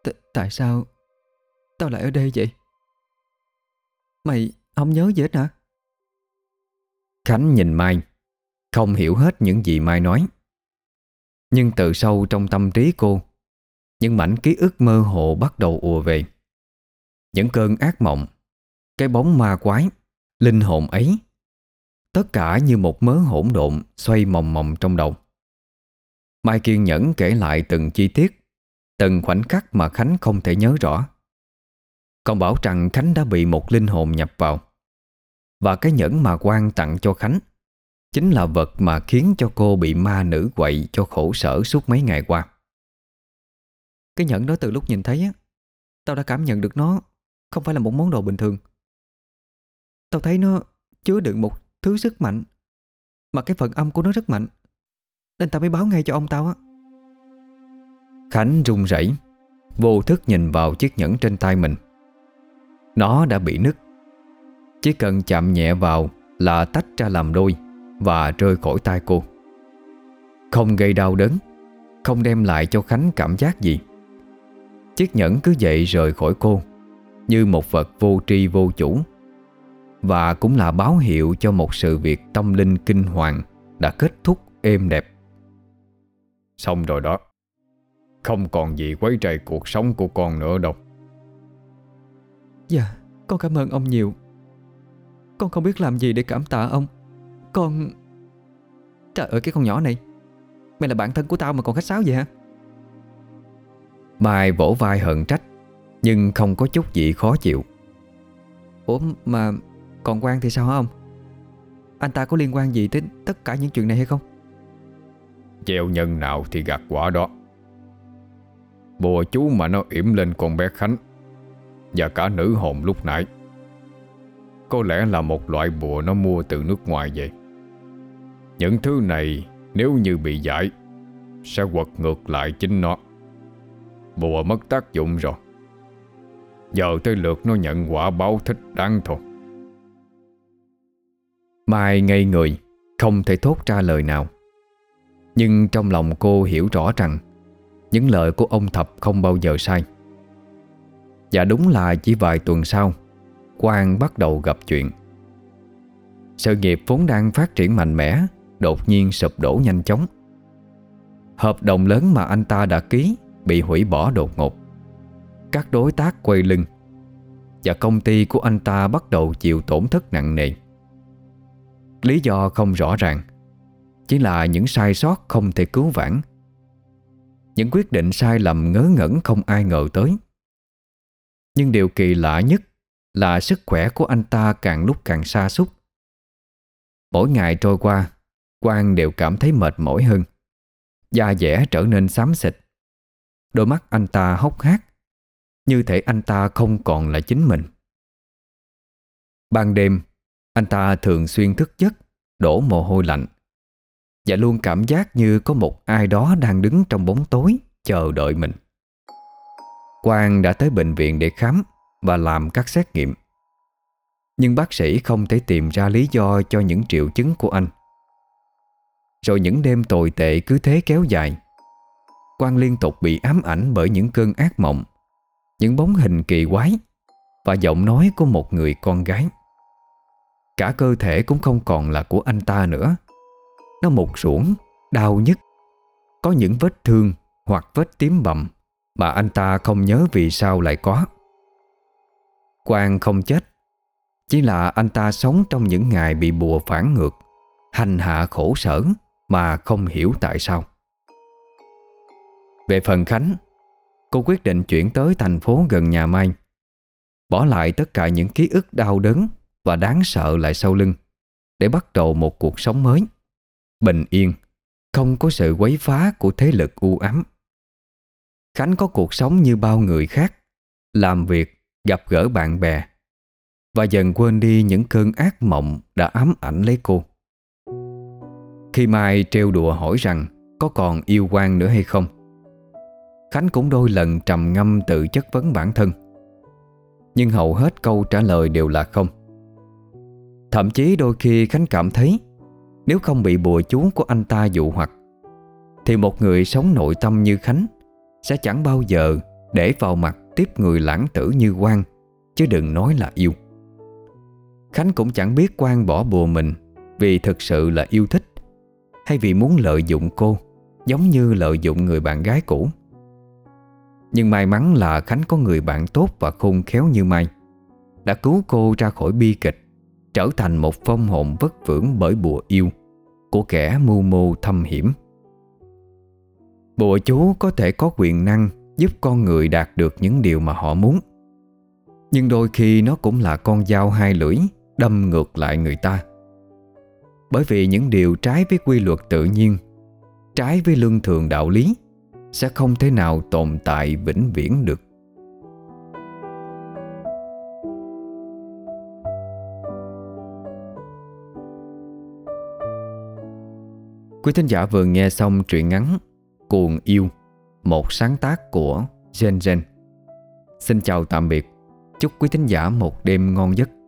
T- Tại sao tao lại ở đây vậy? Mày không nhớ gì hết hả? Khánh nhìn Mai, không hiểu hết những gì Mai nói. Nhưng từ sâu trong tâm trí cô, những mảnh ký ức mơ hồ bắt đầu ùa về. Những cơn ác mộng, cái bóng ma quái, linh hồn ấy, tất cả như một mớ hỗn độn xoay mòng mòng trong đầu. Mai kiên nhẫn kể lại từng chi tiết, từng khoảnh khắc mà Khánh không thể nhớ rõ. Còn bảo rằng Khánh đã bị một linh hồn nhập vào, và cái nhẫn mà Quang tặng cho Khánh chính là vật mà khiến cho cô bị ma nữ quậy cho khổ sở suốt mấy ngày qua. Cái nhẫn đó từ lúc nhìn thấy á, tao đã cảm nhận được nó không phải là một món đồ bình thường. Tao thấy nó chứa đựng một thứ sức mạnh, mà cái phần âm của nó rất mạnh, nên tao mới báo ngay cho ông tao á. Khánh run rẩy, vô thức nhìn vào chiếc nhẫn trên tay mình. Nó đã bị nứt, chỉ cần chạm nhẹ vào là tách ra làm đôi và rơi khỏi tay cô. Không gây đau đớn, không đem lại cho Khánh cảm giác gì. Chiếc nhẫn cứ vậy rời khỏi cô như một vật vô tri vô chủ, và cũng là báo hiệu cho một sự việc tâm linh kinh hoàng đã kết thúc êm đẹp. Xong rồi đó, không còn gì quấy rầy cuộc sống của con nữa đâu. Dạ, con cảm ơn ông nhiều. Con không biết làm gì để cảm tạ ông. Con... Trời ơi, cái con nhỏ này, mày là bạn thân của tao mà còn khách sáo vậy hả? Mai vỗ vai hờn trách, nhưng không có chút gì khó chịu. Ủa mà còn Quang thì sao hả ông? Anh ta có liên quan gì tới tất cả những chuyện này hay không? Gieo nhân nào thì gặt quả đó. Bùa chú mà nó yểm lên con bé Khánh và cả nữ hồn lúc nãy, có lẽ là một loại bùa nó mua từ nước ngoài vậy. Những thứ này nếu như bị giải sẽ quật ngược lại chính nó. Bùa mất tác dụng rồi, giờ tới lượt nó nhận quả báo thích đáng thôi. Mai ngây người, không thể thốt ra lời nào. Nhưng trong lòng cô hiểu rõ rằng những lời của ông Thập không bao giờ sai. Và đúng là chỉ vài tuần sau, Quang bắt đầu gặp chuyện. Sự nghiệp vốn đang phát triển mạnh mẽ đột nhiên sụp đổ nhanh chóng. Hợp đồng lớn mà anh ta đã ký bị hủy bỏ đột ngột. Các đối tác quay lưng, và công ty của anh ta bắt đầu chịu tổn thất nặng nề. Lý do không rõ ràng, chỉ là những sai sót không thể cứu vãn, những quyết định sai lầm ngớ ngẩn không ai ngờ tới. Nhưng điều kỳ lạ nhất là sức khỏe của anh ta càng lúc càng sa sút. Mỗi ngày trôi qua, Quang đều cảm thấy mệt mỏi hơn. Da dẻ trở nên xám xịt. Đôi mắt anh ta hốc hác, như thể anh ta không còn là chính mình. Ban đêm, anh ta thường xuyên thức giấc, đổ mồ hôi lạnh, và luôn cảm giác như có một ai đó đang đứng trong bóng tối chờ đợi mình. Quang đã tới bệnh viện để khám và làm các xét nghiệm, nhưng bác sĩ không thể tìm ra lý do cho những triệu chứng của anh. Rồi những đêm tồi tệ cứ thế kéo dài. Quang liên tục bị ám ảnh bởi những cơn ác mộng, những bóng hình kỳ quái và giọng nói của một người con gái. Cả cơ thể cũng không còn là của anh ta nữa. Nó mục ruỗng, đau nhức, có những vết thương hoặc vết tím bầm mà anh ta không nhớ vì sao lại có. Quang không chết, chỉ là anh ta sống trong những ngày bị bùa phản ngược, hành hạ khổ sở mà không hiểu tại sao. Về phần Khánh, cô quyết định chuyển tới thành phố gần nhà Mai, bỏ lại tất cả những ký ức đau đớn và đáng sợ lại sau lưng, để bắt đầu một cuộc sống mới, bình yên, không có sự quấy phá của thế lực u ám. Khánh có cuộc sống như bao người khác, làm việc, gặp gỡ bạn bè, và dần quên đi những cơn ác mộng đã ám ảnh lấy cô. Khi Mai trêu đùa hỏi rằng có còn yêu Quang nữa hay không, Khánh cũng đôi lần trầm ngâm tự chất vấn bản thân. Nhưng hầu hết câu trả lời đều là không. Thậm chí đôi khi Khánh cảm thấy nếu không bị bùa chú của anh ta dụ hoặc, thì một người sống nội tâm như Khánh sẽ chẳng bao giờ để vào mặt tiếp người lãng tử như Quang, chứ đừng nói là yêu. Khánh cũng chẳng biết Quang bỏ bùa mình vì thực sự là yêu thích, hay vì muốn lợi dụng cô, giống như lợi dụng người bạn gái cũ. Nhưng may mắn là Khánh có người bạn tốt và khôn khéo như Mai, đã cứu cô ra khỏi bi kịch, trở thành một phong hồn vất vưởng bởi bùa yêu của kẻ mưu mô thâm hiểm. Bùa chú có thể có quyền năng giúp con người đạt được những điều mà họ muốn, nhưng đôi khi nó cũng là con dao hai lưỡi đâm ngược lại người ta. Bởi vì những điều trái với quy luật tự nhiên, trái với luân thường đạo lý, sẽ không thể nào tồn tại vĩnh viễn được. Quý thính giả vừa nghe xong truyện ngắn Cuồng Yêu, một sáng tác của Gen Gen. Xin chào tạm biệt. Chúc quý thính giả một đêm ngon giấc.